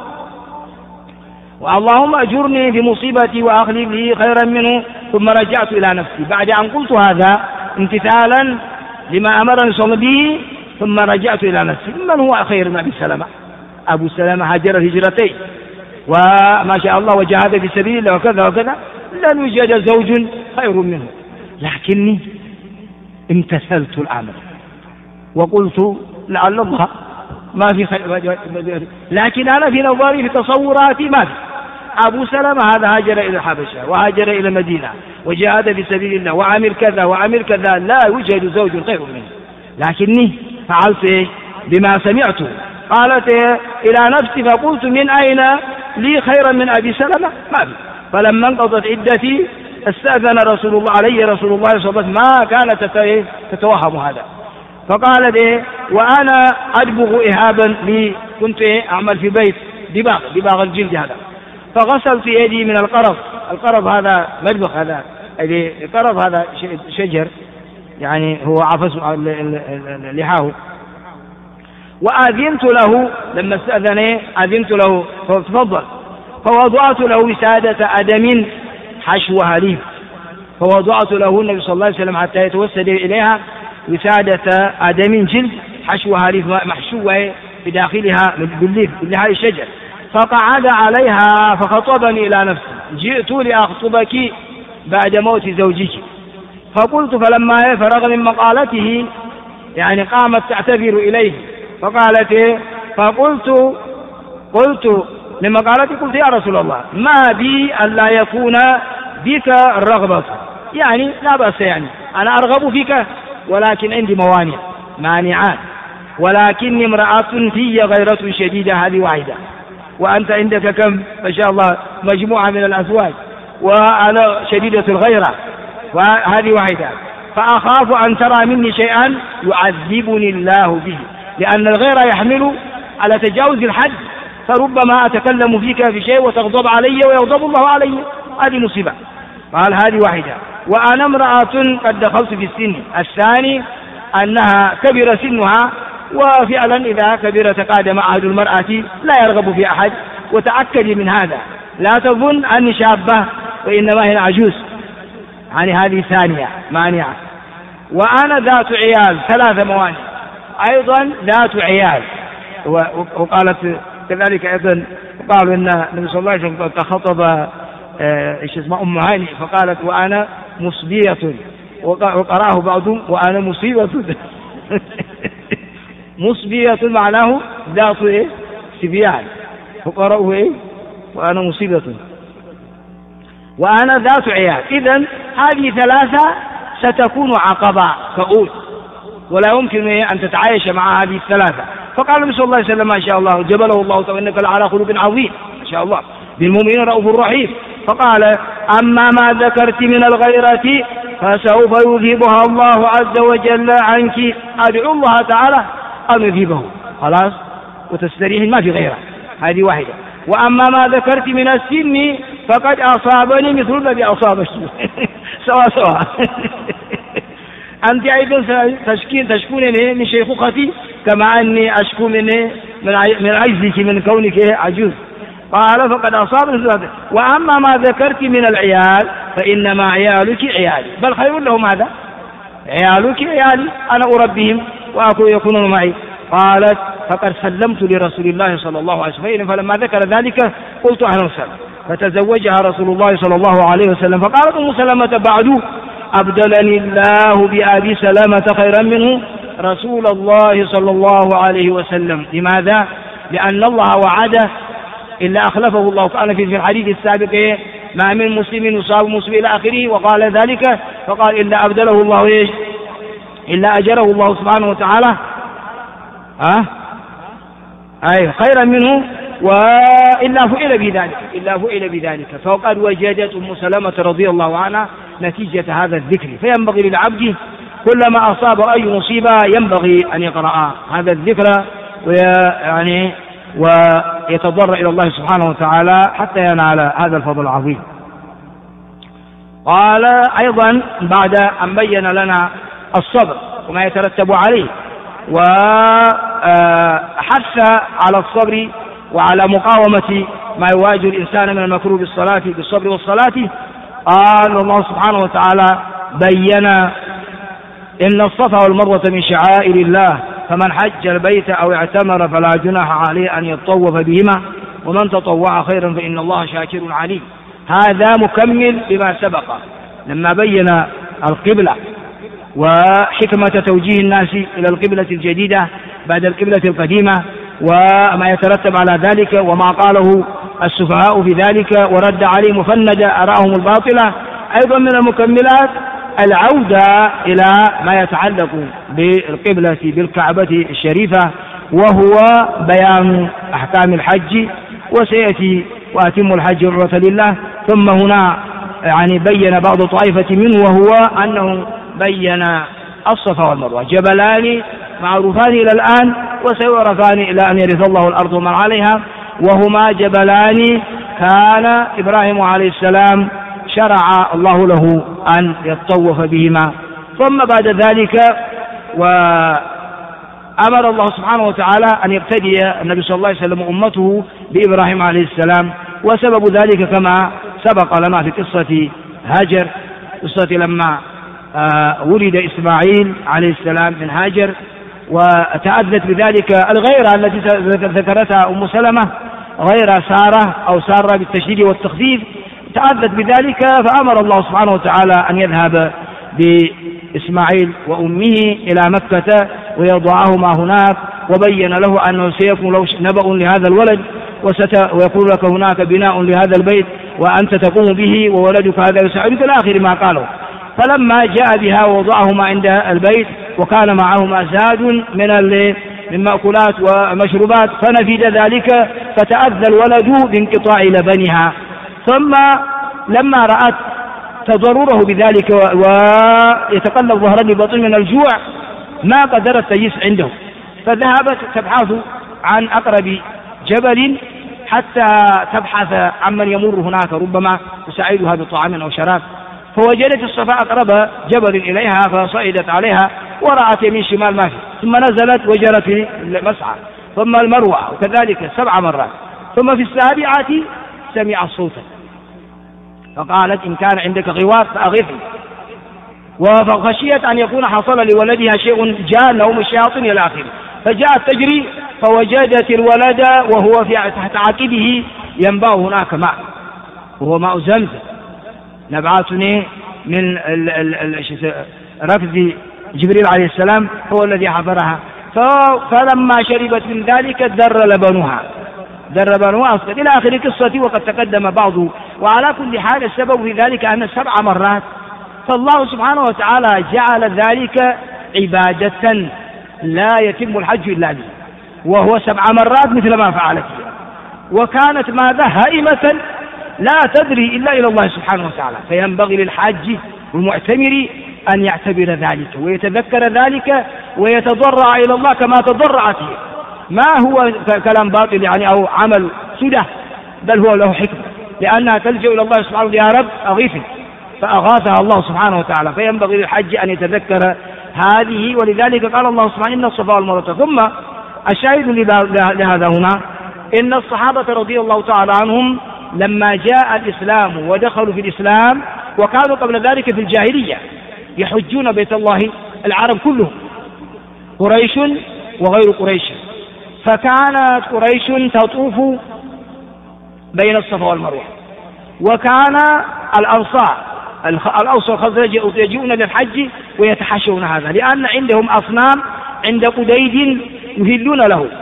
اللهم أجرني في مصيبتي وأخلف لي خيرا منه. ثم رجعت إلى نفسي بعد أن قلت هذا امتثالا لما أمرني صلى الله عليه وسلم به، ثم رجعت إلى نفسي من هو خير من أبي سلمة؟ أبو سلمة هاجر الهجرتين وما شاء الله وجاهد في سبيل الله وكذا وكذا، لن يوجد زوج خير منه، لكني امتثلت الأمر وقلت لعل الله ما في خير، لكن أنا في نظري في تصوراتي ما في. أبو سلمة هذا هاجر إلى الحبشة وهاجر إلى المدينة وجاهد في سبيل الله وعمل كذا وعمل كذا، لا يوجد زوج خير منه، لكني فعلت بما سمعته. قالت إلى نفسي فقلت من أين لي خيرا من أبي سلمة؟ ما في. فلما انقضت عدتي استأذن رسول الله عليه رسول الله صلى الله عليه وسلم، ما كانت تتوهم هذا. فقالت وأنا أدبغ إهابا لي، كنت أعمل في بيت دباغ الجلد هذا، فغسلت يدي من القرض هذا مدبغ، هذا القرض هذا شجر يعني هو عفس لحاه، وأذنت له لما استأذن أذنت له فتفضل، فوضعت له وسادة أدم حشوها لي، فوضعت له النبي صلى الله عليه وسلم حتى يتوسد إليها وسادة أدم جلد حشوها لي محشوة بداخلها بالليف بهذا الشجر، فقعد عليها فخطبني إلى نفسي، جئت لأخطبك بعد موت زوجك. فقلت فلما فرغ من مقالته يعني قامت تعتذر إليه، فقالت قلت لما قلت يا رسول الله ما بي ألا يكون بك الرغبة، يعني لا بأس، يعني أنا أرغب فيك ولكن عندي مانعات، ولكني امرأة في غيرة شديدة، هذه واحدة، وأنت عندك كم ما شاء الله مجموعة من الأزواج، وأنا شديدة الغيرة، وهذه واحدة، فأخاف أن ترى مني شيئا يعذبني الله به، لأن الغيرة يحمل على تجاوز الحد، فربما أتكلم فيك في شيء وتغضب علي ويغضب الله علي، هذه مصيبة. قال هذه واحدة، وأنا امرأة قد دخلت في السن. الثاني أنها كبر سنها، وفعلا إذا كبر تقادم عهد المرأة لا يرغب في أحد، وتأكدي من هذا، لا تظن أني شابة وإنما هي عجوز، يعني هذه ثانية مانعة. وأنا ذات عيال، 3 موانع أيضا ذات عيال. وقالت كذلك أيضا، قالوا إن النبي صلى الله عليه وسلم خطب أم هاني، فقالت وأنا مصبية، وقرأه بعضهم وأنا مصيبة مصبية معناه ذات سبيان، وقرأه وأنا مصيبة وأنا ذات عيال. إذن هذه 3 ستكون عقبة كؤوس، ولا يمكن أن تتعايش مع هذه 3. فقال النبي صلى الله عليه وسلم ما شاء الله جبله الله تعالى إنك لعلى خلق عظيم، ما شاء الله بالمؤمنين رؤوف رحيم. فقال أما ما ذكرت من الغيرة فسوف يذهبها الله عز وجل عنك، أدعو الله تعالى أن يذهبه، خلاص وتستريح ما في غيره، هذه واحدة. وأما ما ذكرت من السن فقد أصابني مثل الذي أصابك سواء أنت أيضا تشكونني من شيخوختي كما أني أشكو من عجزك من كونك عجوز. قال فقد أصابني. وأما ما ذكرت من العيال فإنما عيالك عيالي، بل خير لهم هذا، عيالك عيالي أنا أربيهم ويكونون معي. قالت فقد سلمت لرسول الله صلى الله عليه وسلم، فلما ذكر ذلك قلت أهلا وسهلا، فتزوجها رسول الله صلى الله عليه وسلم. فقالت أم سلمة بعد أبدلني الله بأبي سلمة خيرا منه رسول الله صلى الله عليه وسلم. لماذا؟ لأن الله وعده إلا أخلفه الله. كان في الحديث السابق ما من مسلم يصاب مسلم إلى آخره، وقال ذلك فقال إلا أبدله الله إيش؟ إلا أجره الله سبحانه وتعالى خيرا منه، وإلا فئل بذلك. فقد وجدت أم سلمة رضي الله عنها نتيجة هذا الذكر. فينبغي للعبد كلما أصاب أي مصيبة ينبغي أن يقرأ هذا الذكر ويتضرع إلى الله سبحانه وتعالى حتى ينال هذا الفضل العظيم. قال أيضا بعد أن بين لنا الصبر وما يترتب عليه، وحث على الصبر وعلى مقاومة ما يواجه الإنسان من المكروه بالصبر والصلاة، قال الله سبحانه وتعالى بين إن الصفا والمروة من شعائر الله، فمن حج البيت أو اعتمر فلا جناح عليه أن يطوف بهما، ومن تطوع خيرا فإن الله شاكر عليم. هذا مكمل لما سبق لما بين القبلة وحكمة توجيه الناس إلى القبلة الجديدة بعد القبلة القديمة، وما يترتب على ذلك، وما قاله السفهاء في ذلك ورد عليه مفند آراءهم الباطلة. أيضا من المكملات العودة إلى ما يتعلق بالقبلة بالكعبة الشريفة، وهو بيان أحكام الحج، وسيأتي وأتم الحج عمرة لله. ثم هنا بين بعض طائفة منه، وهو أنه بين الصفا والمروة جبلان معروفان إلى الآن وسيعرفان إلى أن يرث الله الأرض ومن عليها، وهما جبلان كان إبراهيم عليه السلام شرع الله له أن يطوف بهما. ثم بعد ذلك وأمر الله سبحانه وتعالى أن يقتدي النبي صلى الله عليه وسلم أمته بإبراهيم عليه السلام، وسبب ذلك كما سبق لنا في قصة هاجر، قصة لما ولد إسماعيل عليه السلام من هاجر، وتأذت بذلك الغيرة التي ذكرتها أم سلمة، غير سارة أو سارة بالتشديد والتخفيف، تأذت بذلك، فأمر الله سبحانه وتعالى أن يذهب بإسماعيل وأمه إلى مكة ويضعهما هناك، وبين له أنه سيكون له نبأ لهذا الولد، ويكون لك هناك بناء لهذا البيت وأنت تقوم به وولدك هذا يساعدك إلى آخر ما قاله. فلما جاء بها ووضعهما عند البيت وكان معهما زاد من مأكولات ومشروبات فنفد ذلك، فتأذى الولد بانقطاع لبنها. ثم لما رأت تضرره بذلك ويتقلب ظهرا ببطن من الجوع ما قدرت تجلس عنده، فذهبت تبحث عن أقرب جبل حتى تبحث عمن يمر هناك ربما يساعدها بطعام أو شراب، فوجدت الصفا أقرب جبل إليها فصعدت عليها ورأت يمين شمال ما في، ثم نزلت وجرت في المسعى، ثم المروة وكذلك 7 مرات، ثم في السابعة سمع صوتا فقالت إن كان عندك غوار فأغثني، وخشيت أن يكون حصل لولدها شيء جاء لهم الشياطين إلى آخره، فجاءت تجري فوجدت الولد وهو تحت عقبه ينبع هناك ماء وهو ماء زمزم نبعات من ركض جبريل عليه السلام هو الذي حضرها، فلما شربت من ذلك در لبنها أصبت إلى آخر قصتي، وقد تقدم بعض. وعلى كل حال السبب في ذلك أن 7 مرات، فالله سبحانه وتعالى جعل ذلك عبادة لا يتم الحج إلا به، وهو 7 مرات مثل ما فعلت، وكانت ماذا هائمة لا تدري إلا إلى الله سبحانه وتعالى. فينبغي للحاج والمعتمر أن يعتبر ذلك ويتذكر ذلك ويتضرع إلى الله كما تضرعت، ما هو كلام باطل أو عمل سده، بل هو له حكمة، لأنها تلجأ إلى الله سبحانه وتعالى يا رب أغيثني، فأغاثها الله سبحانه وتعالى. فينبغي للحج أن يتذكر هذه، ولذلك قال الله سبحانه إن الصفا والمروة. ثم الشاهد لهذا هنا إن الصحابة رضي الله تعالى عنهم لما جاء الإسلام ودخلوا في الإسلام، وكانوا قبل ذلك في الجاهلية يحجون بيت الله العرب كلهم، قريش وغير قريش، فكانت قريش تطوف بين الصفا والمروة، وكان الأنصار الأوس والخزرج يجيئون للحج ويتحشون هذا، لأن عندهم أصنام عند قديد يهلون له،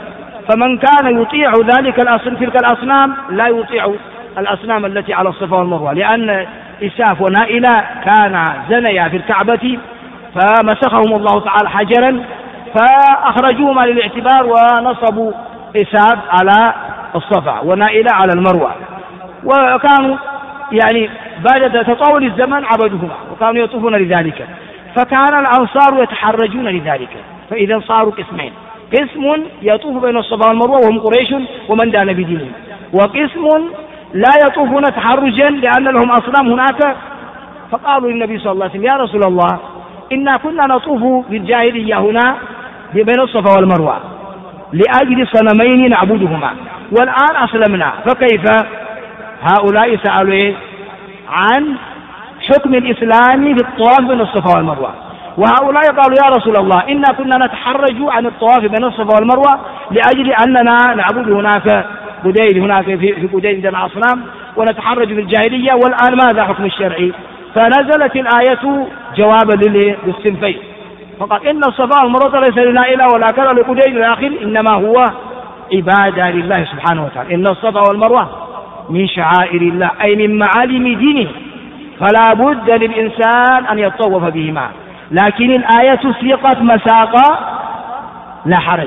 فمن كان يطيع تلك الأصنام لا يطيع الأصنام التي على الصفا والمروة، لأن إساف ونائلة كان زنيا في الكعبة فمسخهم الله تعالى حجرا فأخرجوهما للاعتبار ونصبوا إساف على الصفا ونائلة على المروة، وكانوا يعني بعد تطاول الزمن عبدوهما وكانوا يطوفون لذلك، فكان الأنصار يتحرجون لذلك، فإذا صاروا قسمين: قسم يطوف بين الصفا والمروة وهم قريش ومن دان بدينهم، وقسم لا يطوفون تحرجا لأن لهم أصنام هناك. فقالوا للنبي صلى الله عليه وسلم: يا رسول الله، إنا كنا نطوف بالجاهلية هنا بين الصفا والمروة لأجل صنمين نعبدهما، والآن أسلمنا، فكيف؟ هؤلاء سألوا عن حكم الإسلام في الطواف بين الصفا والمروة، وهؤلاء قالوا: يا رسول الله، إنا كنا نتحرج عن الطواف بين الصفا والمروة لأجل أننا نعبد هناك بديل، هناك في بديل عندنا أصنام ونتحرج في الجاهلية، والآن ماذا حكم الشرعي؟ فنزلت الآية جوابا للصنفين، فقال: إن الصفا والمروة ليس لنا إله ولا كذا لبديل الآخر، إنما هو عبادة لله سبحانه وتعالى. إن الصفا والمروة من شعائر الله أي من معالم دينه، فلا بد للإنسان أن يطوف بهما، لكن الآية سيقت مساقا لا حرج.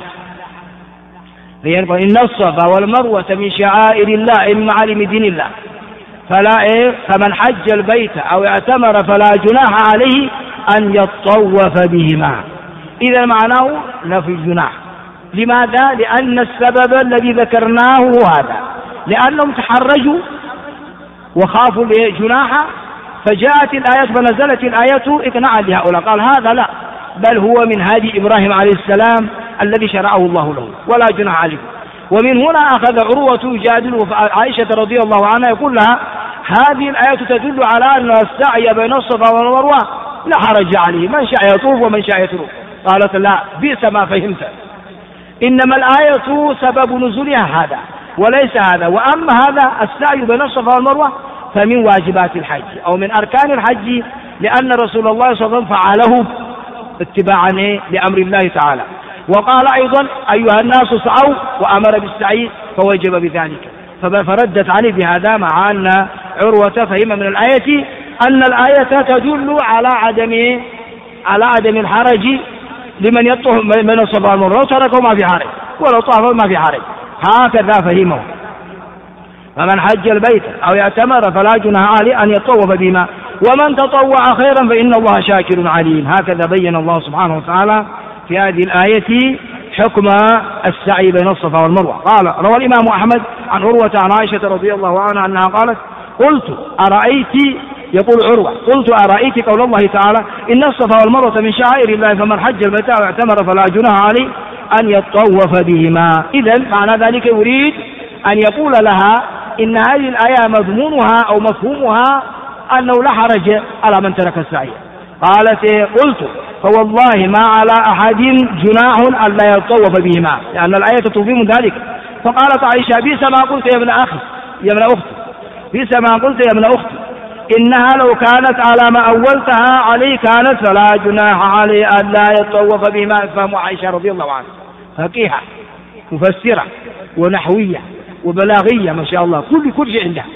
إن الصفا والمروة من شعائر الله أي من معالم دين الله، فمن حج البيت أو اعتمر فلا جناح عليه أن يطوف بهما. إذا معناه نفي الجناح. لماذا؟ لأن السبب الذي ذكرناه هو هذا، لأنهم تحرجوا وخافوا الجناح، فجاءت الآية فنزلت الآية إقناعا لهؤلاء، قال: هذا لا، بل هو من هدي إبراهيم عليه السلام الذي شرعه الله له ولا جناح عليه. ومن هنا أخذ عروة يجادله عائشة رضي الله عنها يقول لها: هذه الآية تدل على أن السعي بين الصفا والمروة لا حرج عليه، من شاء يطوف ومن شاء يترك. قالت: لا، بئس ما فهمت، إنما الآية سبب نزولها هذا وليس هذا، وأما هذا السعي بين الصفا والمروة فمن واجبات الحج أو من أركان الحج، لأن رسول الله صلى الله عليه وسلم فعله اتباعا لأمر الله تعالى. وقال أيضا: أيها الناس سعوا، وأمر بالسعي فوجب بذلك، فردت عليه بهذا، مع أن عروة فهم من الآية أن الآية تدل على عدم الحرج لمن يطوف بين الصفا والمروة، لو تركوا ما في حرج ولو طافوا ما في حرج، هكذا فهمه. فمن حج البيت أو اعتمر فلا جناح عليه أن يطوف بهما، ومن تطوع خيرا فإن الله شاكر عليم. هكذا بين الله سبحانه وتعالى في هذه الآية حكم السعي بين الصفا والمروة. قال: روى الإمام أحمد عن عروة عن عائشة رضي الله عنها أنها قالت: قلت أرأيت، يقول عروة، قلت أرأيت قول الله تعالى: إن الصفا والمروة من شعائر الله فمن حج البيت أو اعتمر فلا جناح عليه أن يطوف بهما. إذن معنى ذلك يريد أن يقول لها إن هذه الآية مضمونها أو مفهومها أنه لا حرج على من ترك السعي. قالت: قلت فوالله ما على أحد جناح ألا يطوف بهما، لأن الآية تفهم ذلك. فقالت عائشة: بئس ما قلت يا ابن أخي، يا ابن أختي، بئس ما قلت يا ابن أختي، إنها لو كانت على ما أولتها عليه كانت فلا جناح عليه ألا يطوف بهما. فهم عائشة رضي الله عنها فقيهة مفسرة ونحوية وبلاغية ما شاء الله، كل شيء عندها.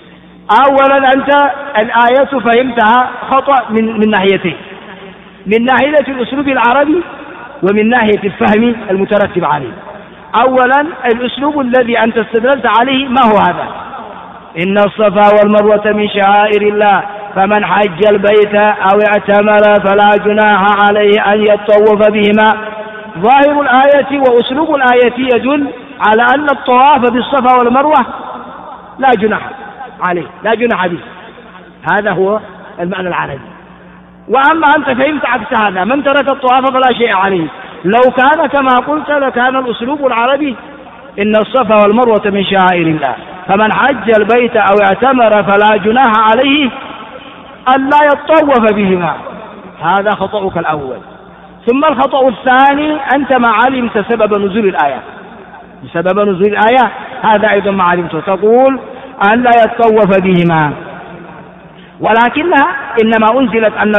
أولا أنت الآية فهمتها خطأ من ناحيتين: من ناحية الأسلوب العربي ومن ناحية الفهم المترتب عليه. أولا الأسلوب الذي أنت استدللت عليه ما هو هذا؟ إن الصفا والمروة من شعائر الله فمن حج البيت أو اعتمر فلا جناح عليه أن يطوف بهما. ظاهر الآية وأسلوب الآية يدل على أن الطواف بالصفا والمروة لا جناح عليه، لا جناح به، هذا هو المعنى العربي. وأما أنت فهمت عكس هذا: من ترك الطواف فلا شيء عليه. لو كان كما قلت لكان الأسلوب العربي: إن الصفا والمروة من شعائر الله فمن حج البيت أو اعتمر فلا جناح عليه أن لا يطوف بهما. هذا خطأك الأول. ثم الخطأ الثاني: أنت ما علمت سبب نزول الآية، بسبب نزول الآية هذا أيضا ما علمته، تقول أن لا يطوف بهما، ولكنها إنما أنزلت أن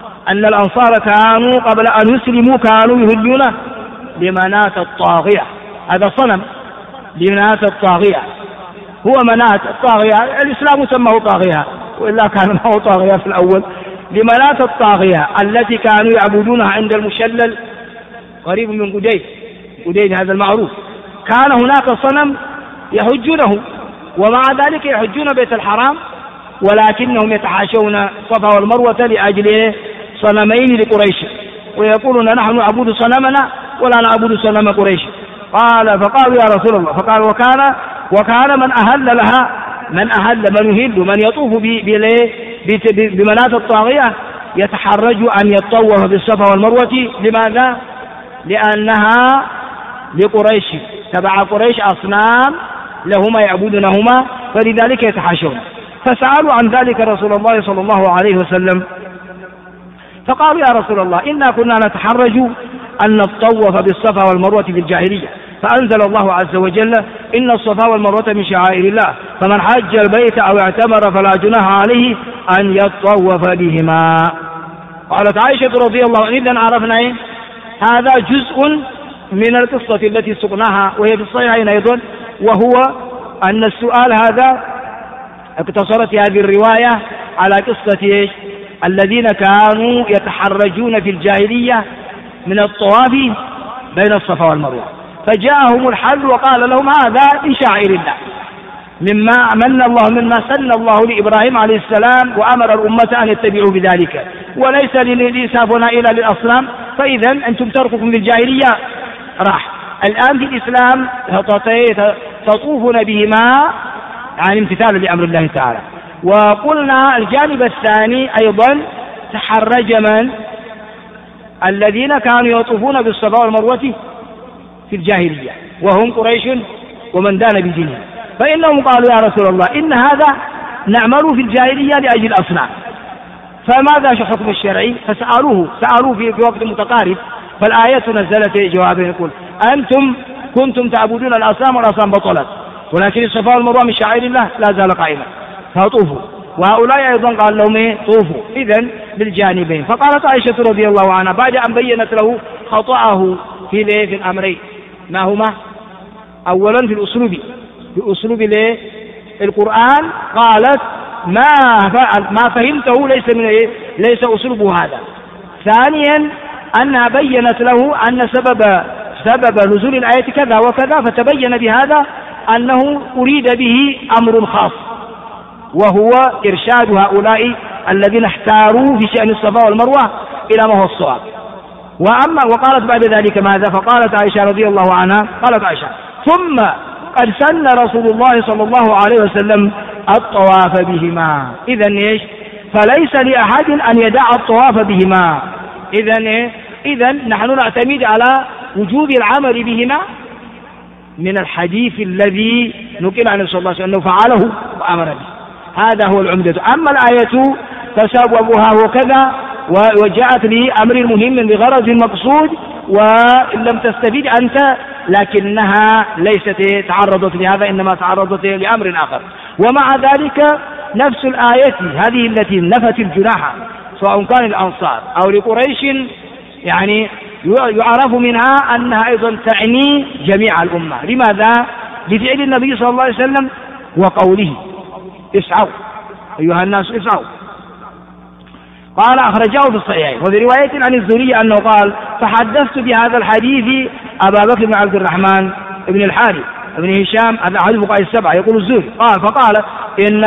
الأنصار كانوا قبل أن يسلموا كانوا يهلون لمناة الطاغية، هذا صنم لمناة الطاغية، هو مناة الطاغية، الإسلام سماه طاغية وإلا كان ما هو طاغية في الأول، لمناة الطاغية التي كانوا يعبدونها عند المشلل قريب من قديد هذا المعروف. كان هناك صنم يحجونه، ومع ذلك يحجون بيت الحرام، ولكنهم يتحاشون الصفا والمروة لأجل صنمين لقريش، ويقولون نحن نعبد صنمنا ولا نعبد صنم قريش. فقالوا يا رسول الله، فقال وكان من أهل لها، من يطوف بمناة الطاغية يتحرج أن يطوف بالصفا والمروة. لماذا؟ لأنها لقريش، تبع قريش أصنام لهما يعبدونهما، فلذلك يتحاشون. فسألوا عن ذلك رسول الله صلى الله عليه وسلم، فقالوا يا رسول الله إنا كنا نتحرج أن نطوف بالصفا والمروة في الجاهلية، فأنزل الله عز وجل إن الصفا والمروة من شعائر الله فمن حج البيت أو اعتمر فلا جناح عليه أن يطوف بهما. قالت عائشة رضي الله عنها إذن عرفنا هذا جزء من القصة التي سقناها وهي في الصحيحين أيضا، وهو أن السؤال هذا اقتصرت هذه الرواية على قصة الذين كانوا يتحرجون في الجاهلية من الطواف بين الصفا والمروة، فجاءهم الحل وقال لهم هذا من شعائر الله مما سن الله لإبراهيم عليه السلام وأمر الأمة أن يتبعوا بذلك، وليس لإسافنا إلى للأصنام، فإذا أنتم ترككم للجاهلية راح. الآن في الإسلام تطوفون بهما عن امتثال لأمر الله تعالى. وقلنا الجانب الثاني أيضا تحرج من الذين كانوا يطوفون بالصفا والمروة في الجاهلية وهم قريش ومن دان بدينهم، فإنهم قالوا يا رسول الله إن هذا نعمل في الجاهلية لأجل الأصنام، فماذا حكم الشرعي؟ سألوه في وقت متقارب، فالآية نزلت جوابا يقول أنتم كنتم تعبدون الأصنام والأصنام بطلت، ولكن الصفا والمروة من شعائر الله لا زال قائما فطوفوا. وهؤلاء أيضا قال لهم طوفوا، إذن بالجانبين. فقالت عائشة رضي الله عنها بعد أن بينت له خطأه في الأمرين ما هما؟ أولا في الأسلوب القرآن قالت ما فهمته ليس أسلوبه هذا. ثانيا أنها بينت له أن سبب نزول الآية كذا وكذا، فتبين بهذا أنه أريد به أمر خاص وهو إرشاد هؤلاء الذين احتاروا في شأن الصفا والمروة إلى ما هو الصواب. وقالت بعد ذلك ماذا؟ فقالت عائشة رضي الله عنها قالت عائشة ثم قد سن رسول الله صلى الله عليه وسلم الطواف بهما. إذن فليس لأحد أن يدع الطواف بهما. إذن نحن نعتمد على وجوب العمل بهما من الحديث الذي نقل عن صلى الله عليه وسلم أنه فعله وأمر به، هذا هو العمدة. أما الآية تسببها وكذا وجاءت لأمر مهم لغرض مقصود ولم تستفيد أنت، لكنها ليست تعرضت لهذا، إنما تعرضت لأمر آخر. ومع ذلك نفس الآية هذه التي نفت الجناح سواء كان الأنصار أو لقريش يعرف منها أنها أيضا تعني جميع الأمة. لماذا؟ لفعل النبي صلى الله عليه وسلم وقوله اسعوا أيها الناس اسعوا. قال أخرجه في الصحيحين. وفي رواية عن الزهري أنه قال فحدثت بهذا الحديث أبا بكر بن عبد الرحمن بن الحارث بن هشام أحد الفقهاء السبعة يقول الزهري فقال إن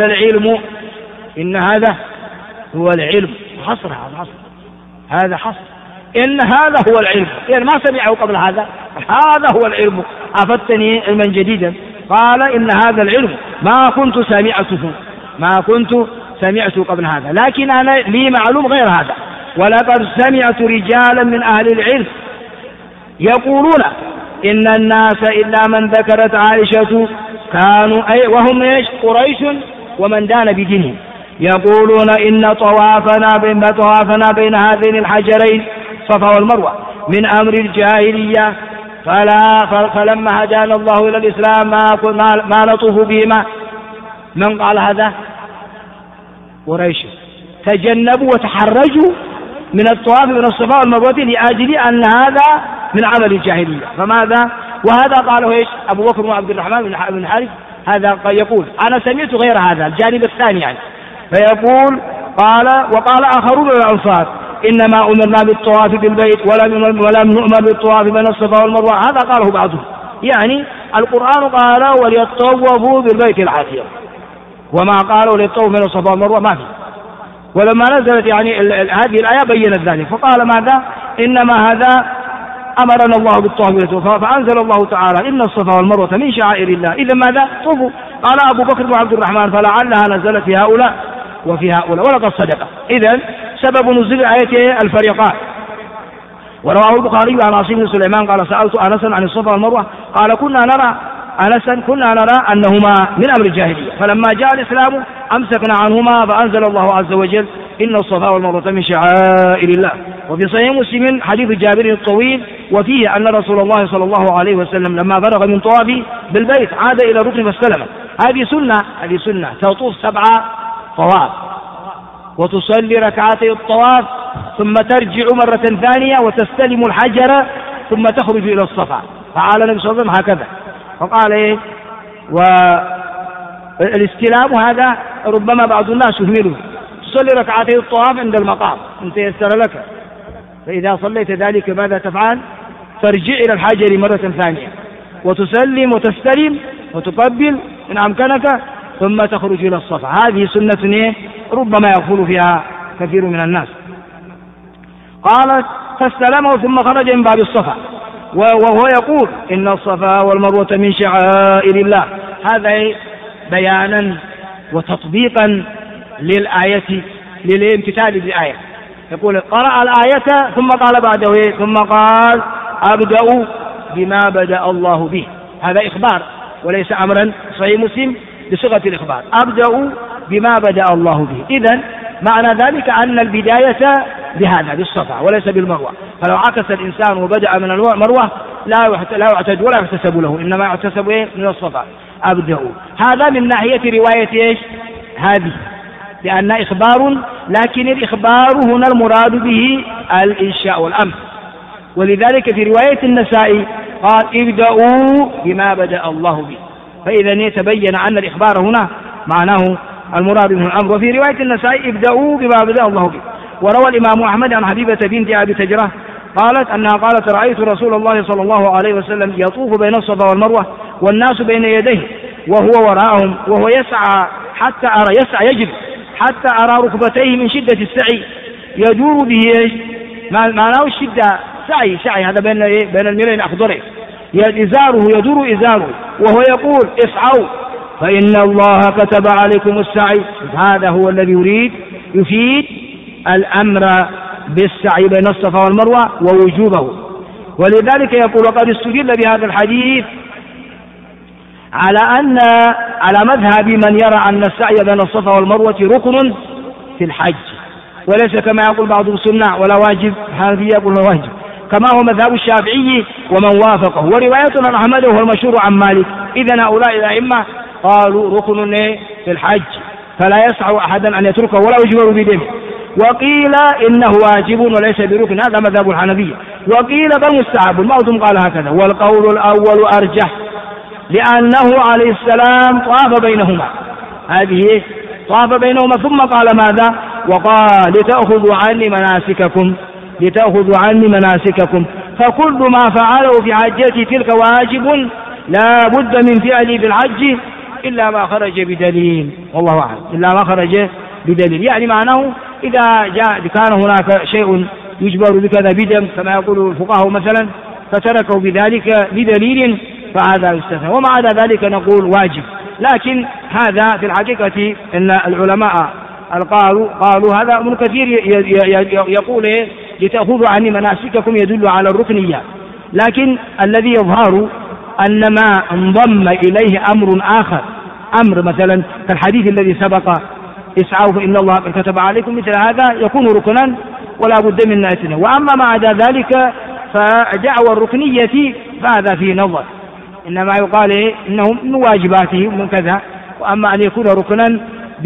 هذا هو العلم. هذا حصر إن هذا هو العلم، يعني ما سمعه قبل هذا هو العلم. أفدتني علما جديدا. قال إن هذا العلم ما كنت سمعته قبل هذا، لكن أنا لي معلوم غير هذا. ولقد سمعت رجالا من أهل العلم يقولون إن الناس إلا من ذكرت عائشة كانوا وهم قريش ومن دان بدينهم يقولون إن طوافنا بين هذين الحجرين صفا والمروة من أمر الجاهلية، فلما هدانا الله إلى الإسلام ما نطوف بهما. من قال هذا؟ قريش تجنبوا وتحرجوا من الطواف من الصفا والمروة لأجل أن هذا من عمل الجاهلية. فماذا؟ وهذا قاله إيش أبو بكر وعبد الرحمن بن الحارث، هذا يقول أنا سمعت غير هذا الجانب الثاني يعني، فيقول وقال آخرون من الأنصار إنما أمرنا بالطواف بالبيت ولم نؤمر بالطواف بين الصفا والمروة، هذا قاله بعضهم، يعني القرآن قال وليطوفوا بالبيت العتيق، وما قالوا ليطوفوا بين الصفا والمروة ما في. ولما نزلت يعني هذه الآية بينت ذلك، فقال ماذا؟ إنما هذا أمرنا الله بالطواف بالبيت، فأنزل الله تعالى إن الصفا والمروة من شعائر الله، إذا ماذا؟ طوفوا. قال أبو بكر وعبد الرحمن فلعلها نزلت في هؤلاء وفي هؤلاء ولقد صدق. إذن سبب نزول الآية الفريقان. ورواه البخاري عن عاصم بن سليمان قال سألت أنسا عن الصفا والمروة قال كنا نرى أنهما من أمر الجاهلية، فلما جاء الإسلام أمسكنا عنهما فأنزل الله عز وجل إن الصفا والمروة من شعائر الله. وفي صحيح مسلم حديث جابر الطويل وفيه أن رسول الله صلى الله عليه وسلم لما فرغ من طوافه بالبيت عاد إلى الركن فاستلم. هذه سنة تطوف 7 طواف وتصلي ركعتي الطواف ثم ترجع مرة ثانية وتستلم الحجر ثم تخرج إلى الصفا. فعلى النبي صلى الله عليه وسلم هكذا، فقال إيه؟ والاستلام هذا ربما بعض الناس يهمله، تصلي ركعتي الطواف عند المقام إن تيسر لك، فإذا صليت ذلك ماذا تفعل؟ ترجع إلى الحجر مرة ثانية وتسلم وتستلم وتقبل إن أمكنك ثم تخرج إلى الصفا. هذه سنة ربما يغفل فيها كثير من الناس. قالت فاستلمه ثم خرج من باب الصفا وهو يقول إن الصفا والمروة من شعائر الله، هذا بيانا وتطبيقا للآية للامتثال بالآية. يقول قرأ الآية ثم قال بعده ثم قال أبدأ بما بدأ الله به، هذا إخبار وليس أمرا. صحيح مسلم بصيغة الإخبار أبدأ بما بدأ الله به. إذن معنى ذلك أن البداية بهذا بالصفا وليس بالمروة، فلو عكس الإنسان وبدأ من المروة لا يعتد ولا يحتسب له، إنما يحتسب من الصفا. أبدأ هذا من ناحية رواية إيش هذه، لأن إخبار، لكن الإخبار هنا المراد به الإنشاء والأمر، ولذلك في رواية النسائي قال ابدأوا بما بدأ الله به، فإذا يتبين أن الإخبار هنا معناه المراد منه الأمر. وفي رواية النسائي ابدأوا بما بدأ الله به. وروى الإمام أحمد عن حبيبة بنت أبي تجرة قالت أنها قالت رأيت رسول الله صلى الله عليه وسلم يطوف بين الصفا والمروة والناس بين يديه وهو وراءهم وهو يسعى يجري حتى أرى ركبتيه من شدة السعي يدور به. معناه الشدة سعي هذا بين الميلين أخضره، يدور إزاره وهو يقول اسعوا فإن الله كتب عليكم السعي. هذا هو الذي يفيد الأمر بالسعي بين الصفا والمروة ووجوبه. ولذلك يقول وقد استدل بهذا الحديث على مذهب من يرى أن السعي بين الصفا والمروة ركن في الحج وليس كما يقول بعض سنة ولا واجب، هذا يقول واجب كما هو مذهب الشافعي ومن وافقه. ورواية عن أحمد وهو المشهور عن مالك. إذن هؤلاء الأئمة قالوا ركن في الحج فلا يسع أحدا أن يتركه ولا يجبر بدمه. وقيل إنه واجب وليس بركن، هذا مذهب الحنفية. وقيل بل مستحب، بعضهم قال هكذا. والقول الأول أرجح لأنه عليه السلام طاف بينهما، هذه طاف بينهما ثم قال ماذا؟ وقال لتأخذوا عني مناسككم فكل ما فعله في حجته تلك واجب لا بد من فعله في الحج إلا ما خرج بدليل، والله أعلم، إلا ما خرج بدليل. يعني معناه إذا كان هناك شيء يجبر بكذا بدم كما يقول الفقهاء مثلا فتركوا بذلك بدليل فهذا يستثنى، وما عدا ذلك نقول واجب. لكن هذا في الحقيقة إن العلماء قالوا هذا ابن كثير يقول لتأخذوا عني مناسككم يدل على الركنية، لكن الذي يظهر أن ما انضم إليه أمر آخر، أمر مثلا كالحديث الذي سبق اسعوا فإن الله كتب عليكم، مثل هذا يكون ركنا ولا بد من نأتنا. وأما ما عدا ذلك فدعوى الركنية فهذا في نظر، إنما يقال إنه من واجباته من كذا. وأما أن يكون ركنا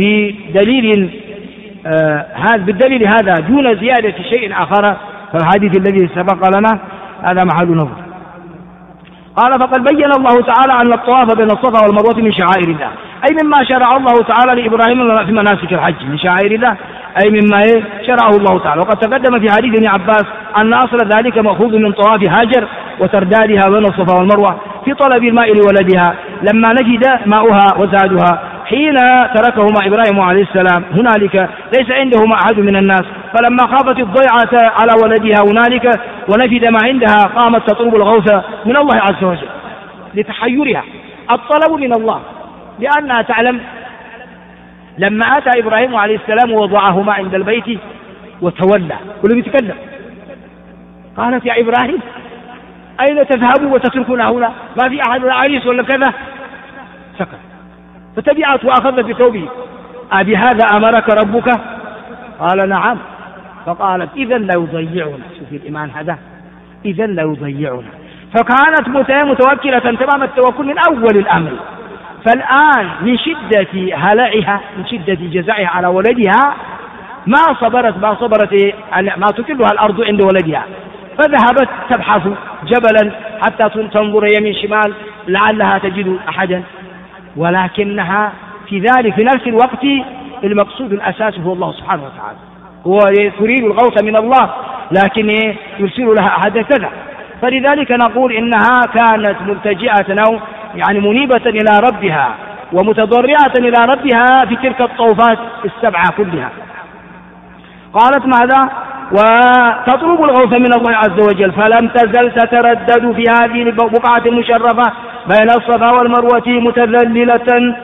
بالدليل هذا دون زيادة شيء آخر فالحديث الذي سبق لنا هذا محل نظر. قال فقد بين الله تعالى أن الطواف بين الصفا والمروة من شعائر الله، أي مما شرع الله تعالى لإبراهيم في مناسك الحج من شعائر الله، أي مما شرعه الله تعالى. وقد تقدم في حديث ابن عباس أن أصل ذلك مأخوذ من طواف هاجر وتردادها بين الصفا والمروة في طلب الماء لولدها لما نجد ماؤها وزادها حين تركهما إبراهيم عليه السلام هنالك ليس عندهما أحد من الناس، فلما خافت الضيعة على ولدها هنالك ونفد ما عندها قامت تطلب الغوث من الله عز وجل لتحيرها. الطلب من الله لأنها تعلم لما أتى إبراهيم عليه السلام ووضعهما عند البيت وتولى ولم يتكلم، قالت يا إبراهيم أين تذهبوا وتتركنا هنا؟ ما في أحد ولا عريس ولا كذا. سكت، فتبعت وأخذت بثوبه. أبهذا أمرك ربك؟ قال نعم. فقالت إذا لا يضيعنا. شوف الإيمان هذا، إذا لا يضيعنا. فكانت متوكلة تمام التوكل من أول الأمر. فالآن من شدة هلعها من شدة جزعها على ولدها ما صبرت ما تكلها الأرض عند ولدها، فذهبت تبحث جبلا حتى تنظر يمين شمال لعلها تجد أحدا، ولكنها في ذلك في نفس الوقت المقصود الأساس هو الله سبحانه وتعالى، هو تريد الغوث من الله لكن يرسل لها أحد كذا. فلذلك نقول إنها كانت ملتجئة أو يعني منيبة إلى ربها ومتضرعة إلى ربها في تلك الطوفات السبعة كلها. قالت ماذا؟ وتطلب الغوث من الله عز وجل، فلم تزل تتردد في هذه البقعة المشرفة بين الصفا والمروة متذللة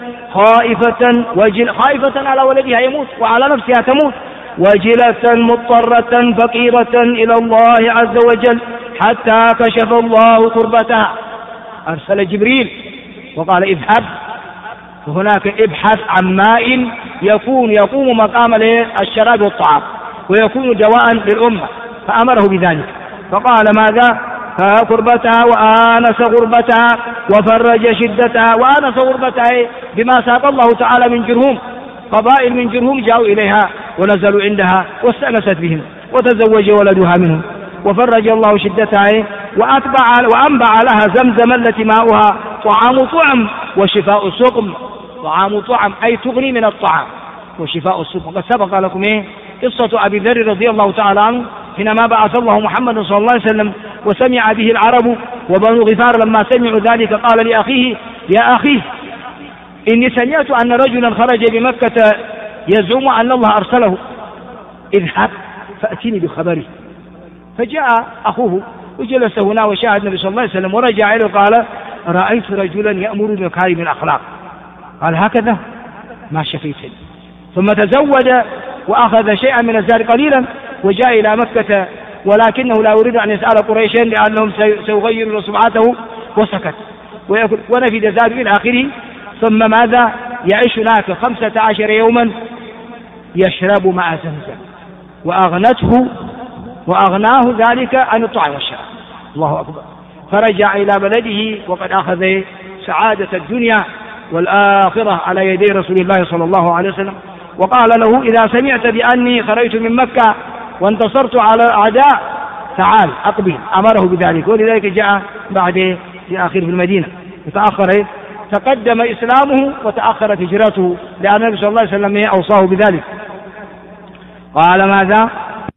خائفة على ولدها يموت وعلى نفسها تموت، وجلة مضطرة فقيرة إلى الله عز وجل حتى كشف الله كربتها. أرسل جبريل وقال اذهب وهناك ابحث عن ماء يقوم مقام الشراب والطعام ويكون دواء للأمة، فأمره بذلك. فقال ماذا؟ فكربتها وآنس غربتها وفرج شدتها. وآنس غربتها بما ساق الله تعالى من جرهم، قبائل من جرهم جاءوا إليها ونزلوا عندها واستأنست بهم وتزوج ولدها منهم، وفرج الله شدتها وأنبع لها زمزم التي ماؤها طعام طعم وشفاء سقم. طعام طعم أي تغني من الطعام وشفاء السقم. وقد سبق لكم قصة أبي ذر رضي الله تعالى عنه حينما بعث الله محمد صلى الله عليه وسلم وسمع به العرب وبنو غفار، لما سمعوا ذلك قال لأخيه يا أخي إني سمعت أن رجلا خرج بمكة يزعم أن الله أرسله، اذهب فأتيني بخبره. فجاء أخوه وجلس هنا وشاهد النبي صلى الله عليه وسلم ورجع إليه وقال رأيت رجلا يأمر بمكارم الأخلاق. قال هكذا ما شفيتني. ثم تزود وأخذ شيئا من الزاد قليلا وجاء إلى مكة، ولكنه لا يريد أن يسأل قريشا لأنهم سيغيرون سمعته وسكت ونفد زاد إلى آخره. ثم ماذا؟ يعيش هناك 15 يوما يشرب ماء زمزم، وأغناه ذلك عن الطعام والشراب. الله أكبر. فرجع إلى بلده وقد أخذ سعادة الدنيا والآخرة على يدي رسول الله صلى الله عليه وسلم. وقال له إذا سمعت بأني خرجت من مكة وانتصرت على الأعداء تعال أقبل. أمره بذلك، ولذلك جاء بعد في آخر في المدينة تقدم إسلامه وتأخرت هجرته لأن النبي صلى الله عليه وسلم أوصاه بذلك. قال ماذا؟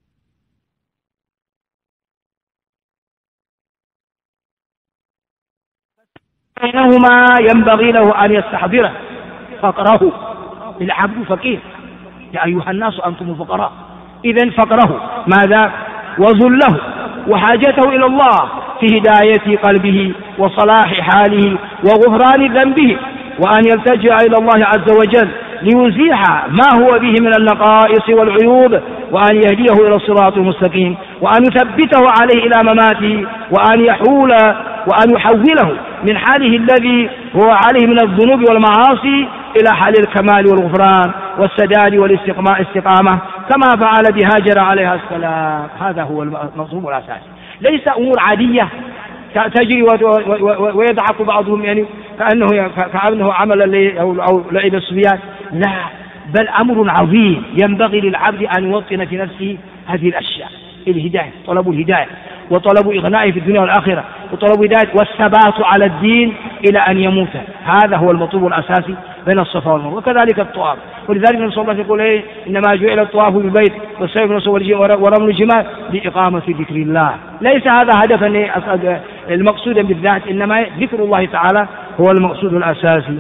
بينهما ينبغي له أن يستحضره فقره. العبد فقير، يا أيها الناس أنتم الفقراء. إذن فقره ماذا؟ وذله وحاجته إلى الله في هداية قلبه وصلاح حاله وغفران ذنبه، وأن يلتجئ إلى الله عز وجل ليزيح ما هو به من النقائص والعيوب، وأن يهديه إلى الصراط المستقيم، وأن يثبته عليه إلى مماته، وأن يحوله من حاله الذي هو عليه من الذنوب والمعاصي إلى حال الكمال والغفران والسداد والاستقامة كما فعل بهاجر عليها السلام. هذا هو المطلوب الأساسي، ليس أمور عادية تجري ويضحك بعضهم يعني كأنه عمل أو لعب الصبيان، لا، بل أمر عظيم ينبغي للعبد أن يوطن في نفسه هذه الأشياء: الهداية، طلب الهداية وطلب إغنائه في الدنيا والآخرة، وطلب هداية والثبات على الدين إلى أن يموت. هذا هو المطلوب الأساسي بين الصفا والمروة. وكذلك الطواف، ولذلك النبي صلى الله عليه وسلم يقول إنما جعل الطواف بالبيت والسعي بالنصر ورمل الجمال لإقامة ذكر الله. ليس هذا هدفا المقصودا بالذات، إنما ذكر الله تعالى هو المقصود الأساسي.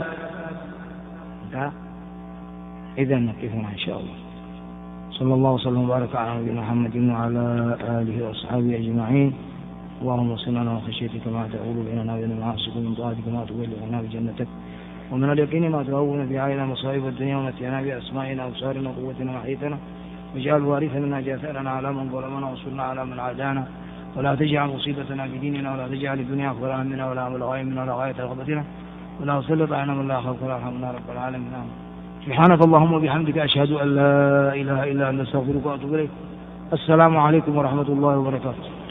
إذا نقفنا إن شاء الله. صلى الله وسلم وبارك على نبينا محمد وعلى آله وأصحابه أجمعين. اللهم صل لنا وخشيتك ما تقول بيننا وبين معاصيك، ومن طاعتك ما تبلغنا بجنتك، ومن اليقين ما تهون به علينا مصائب الدنيا، ومتعنا بأسمائنا وأبصارنا وقوتنا وحيتنا، واجعل الوارث منا جاثرنا على من ظلمنا وانصرنا على من عادانا، ولا تجعل مصيبتنا في ديننا، ولا تجعل الدنيا أكبر همنا ولا مبلغ علمنا ولا غاية رغبتنا، ولا تسلط علينا من لا يخافك ولا يرحمنا رب العالمين. سبحانك اللهم وبحمدك أشهد أن لا إله إلا أنت أستغفرك وأتوب إليك. السلام عليكم ورحمة الله وبركاته.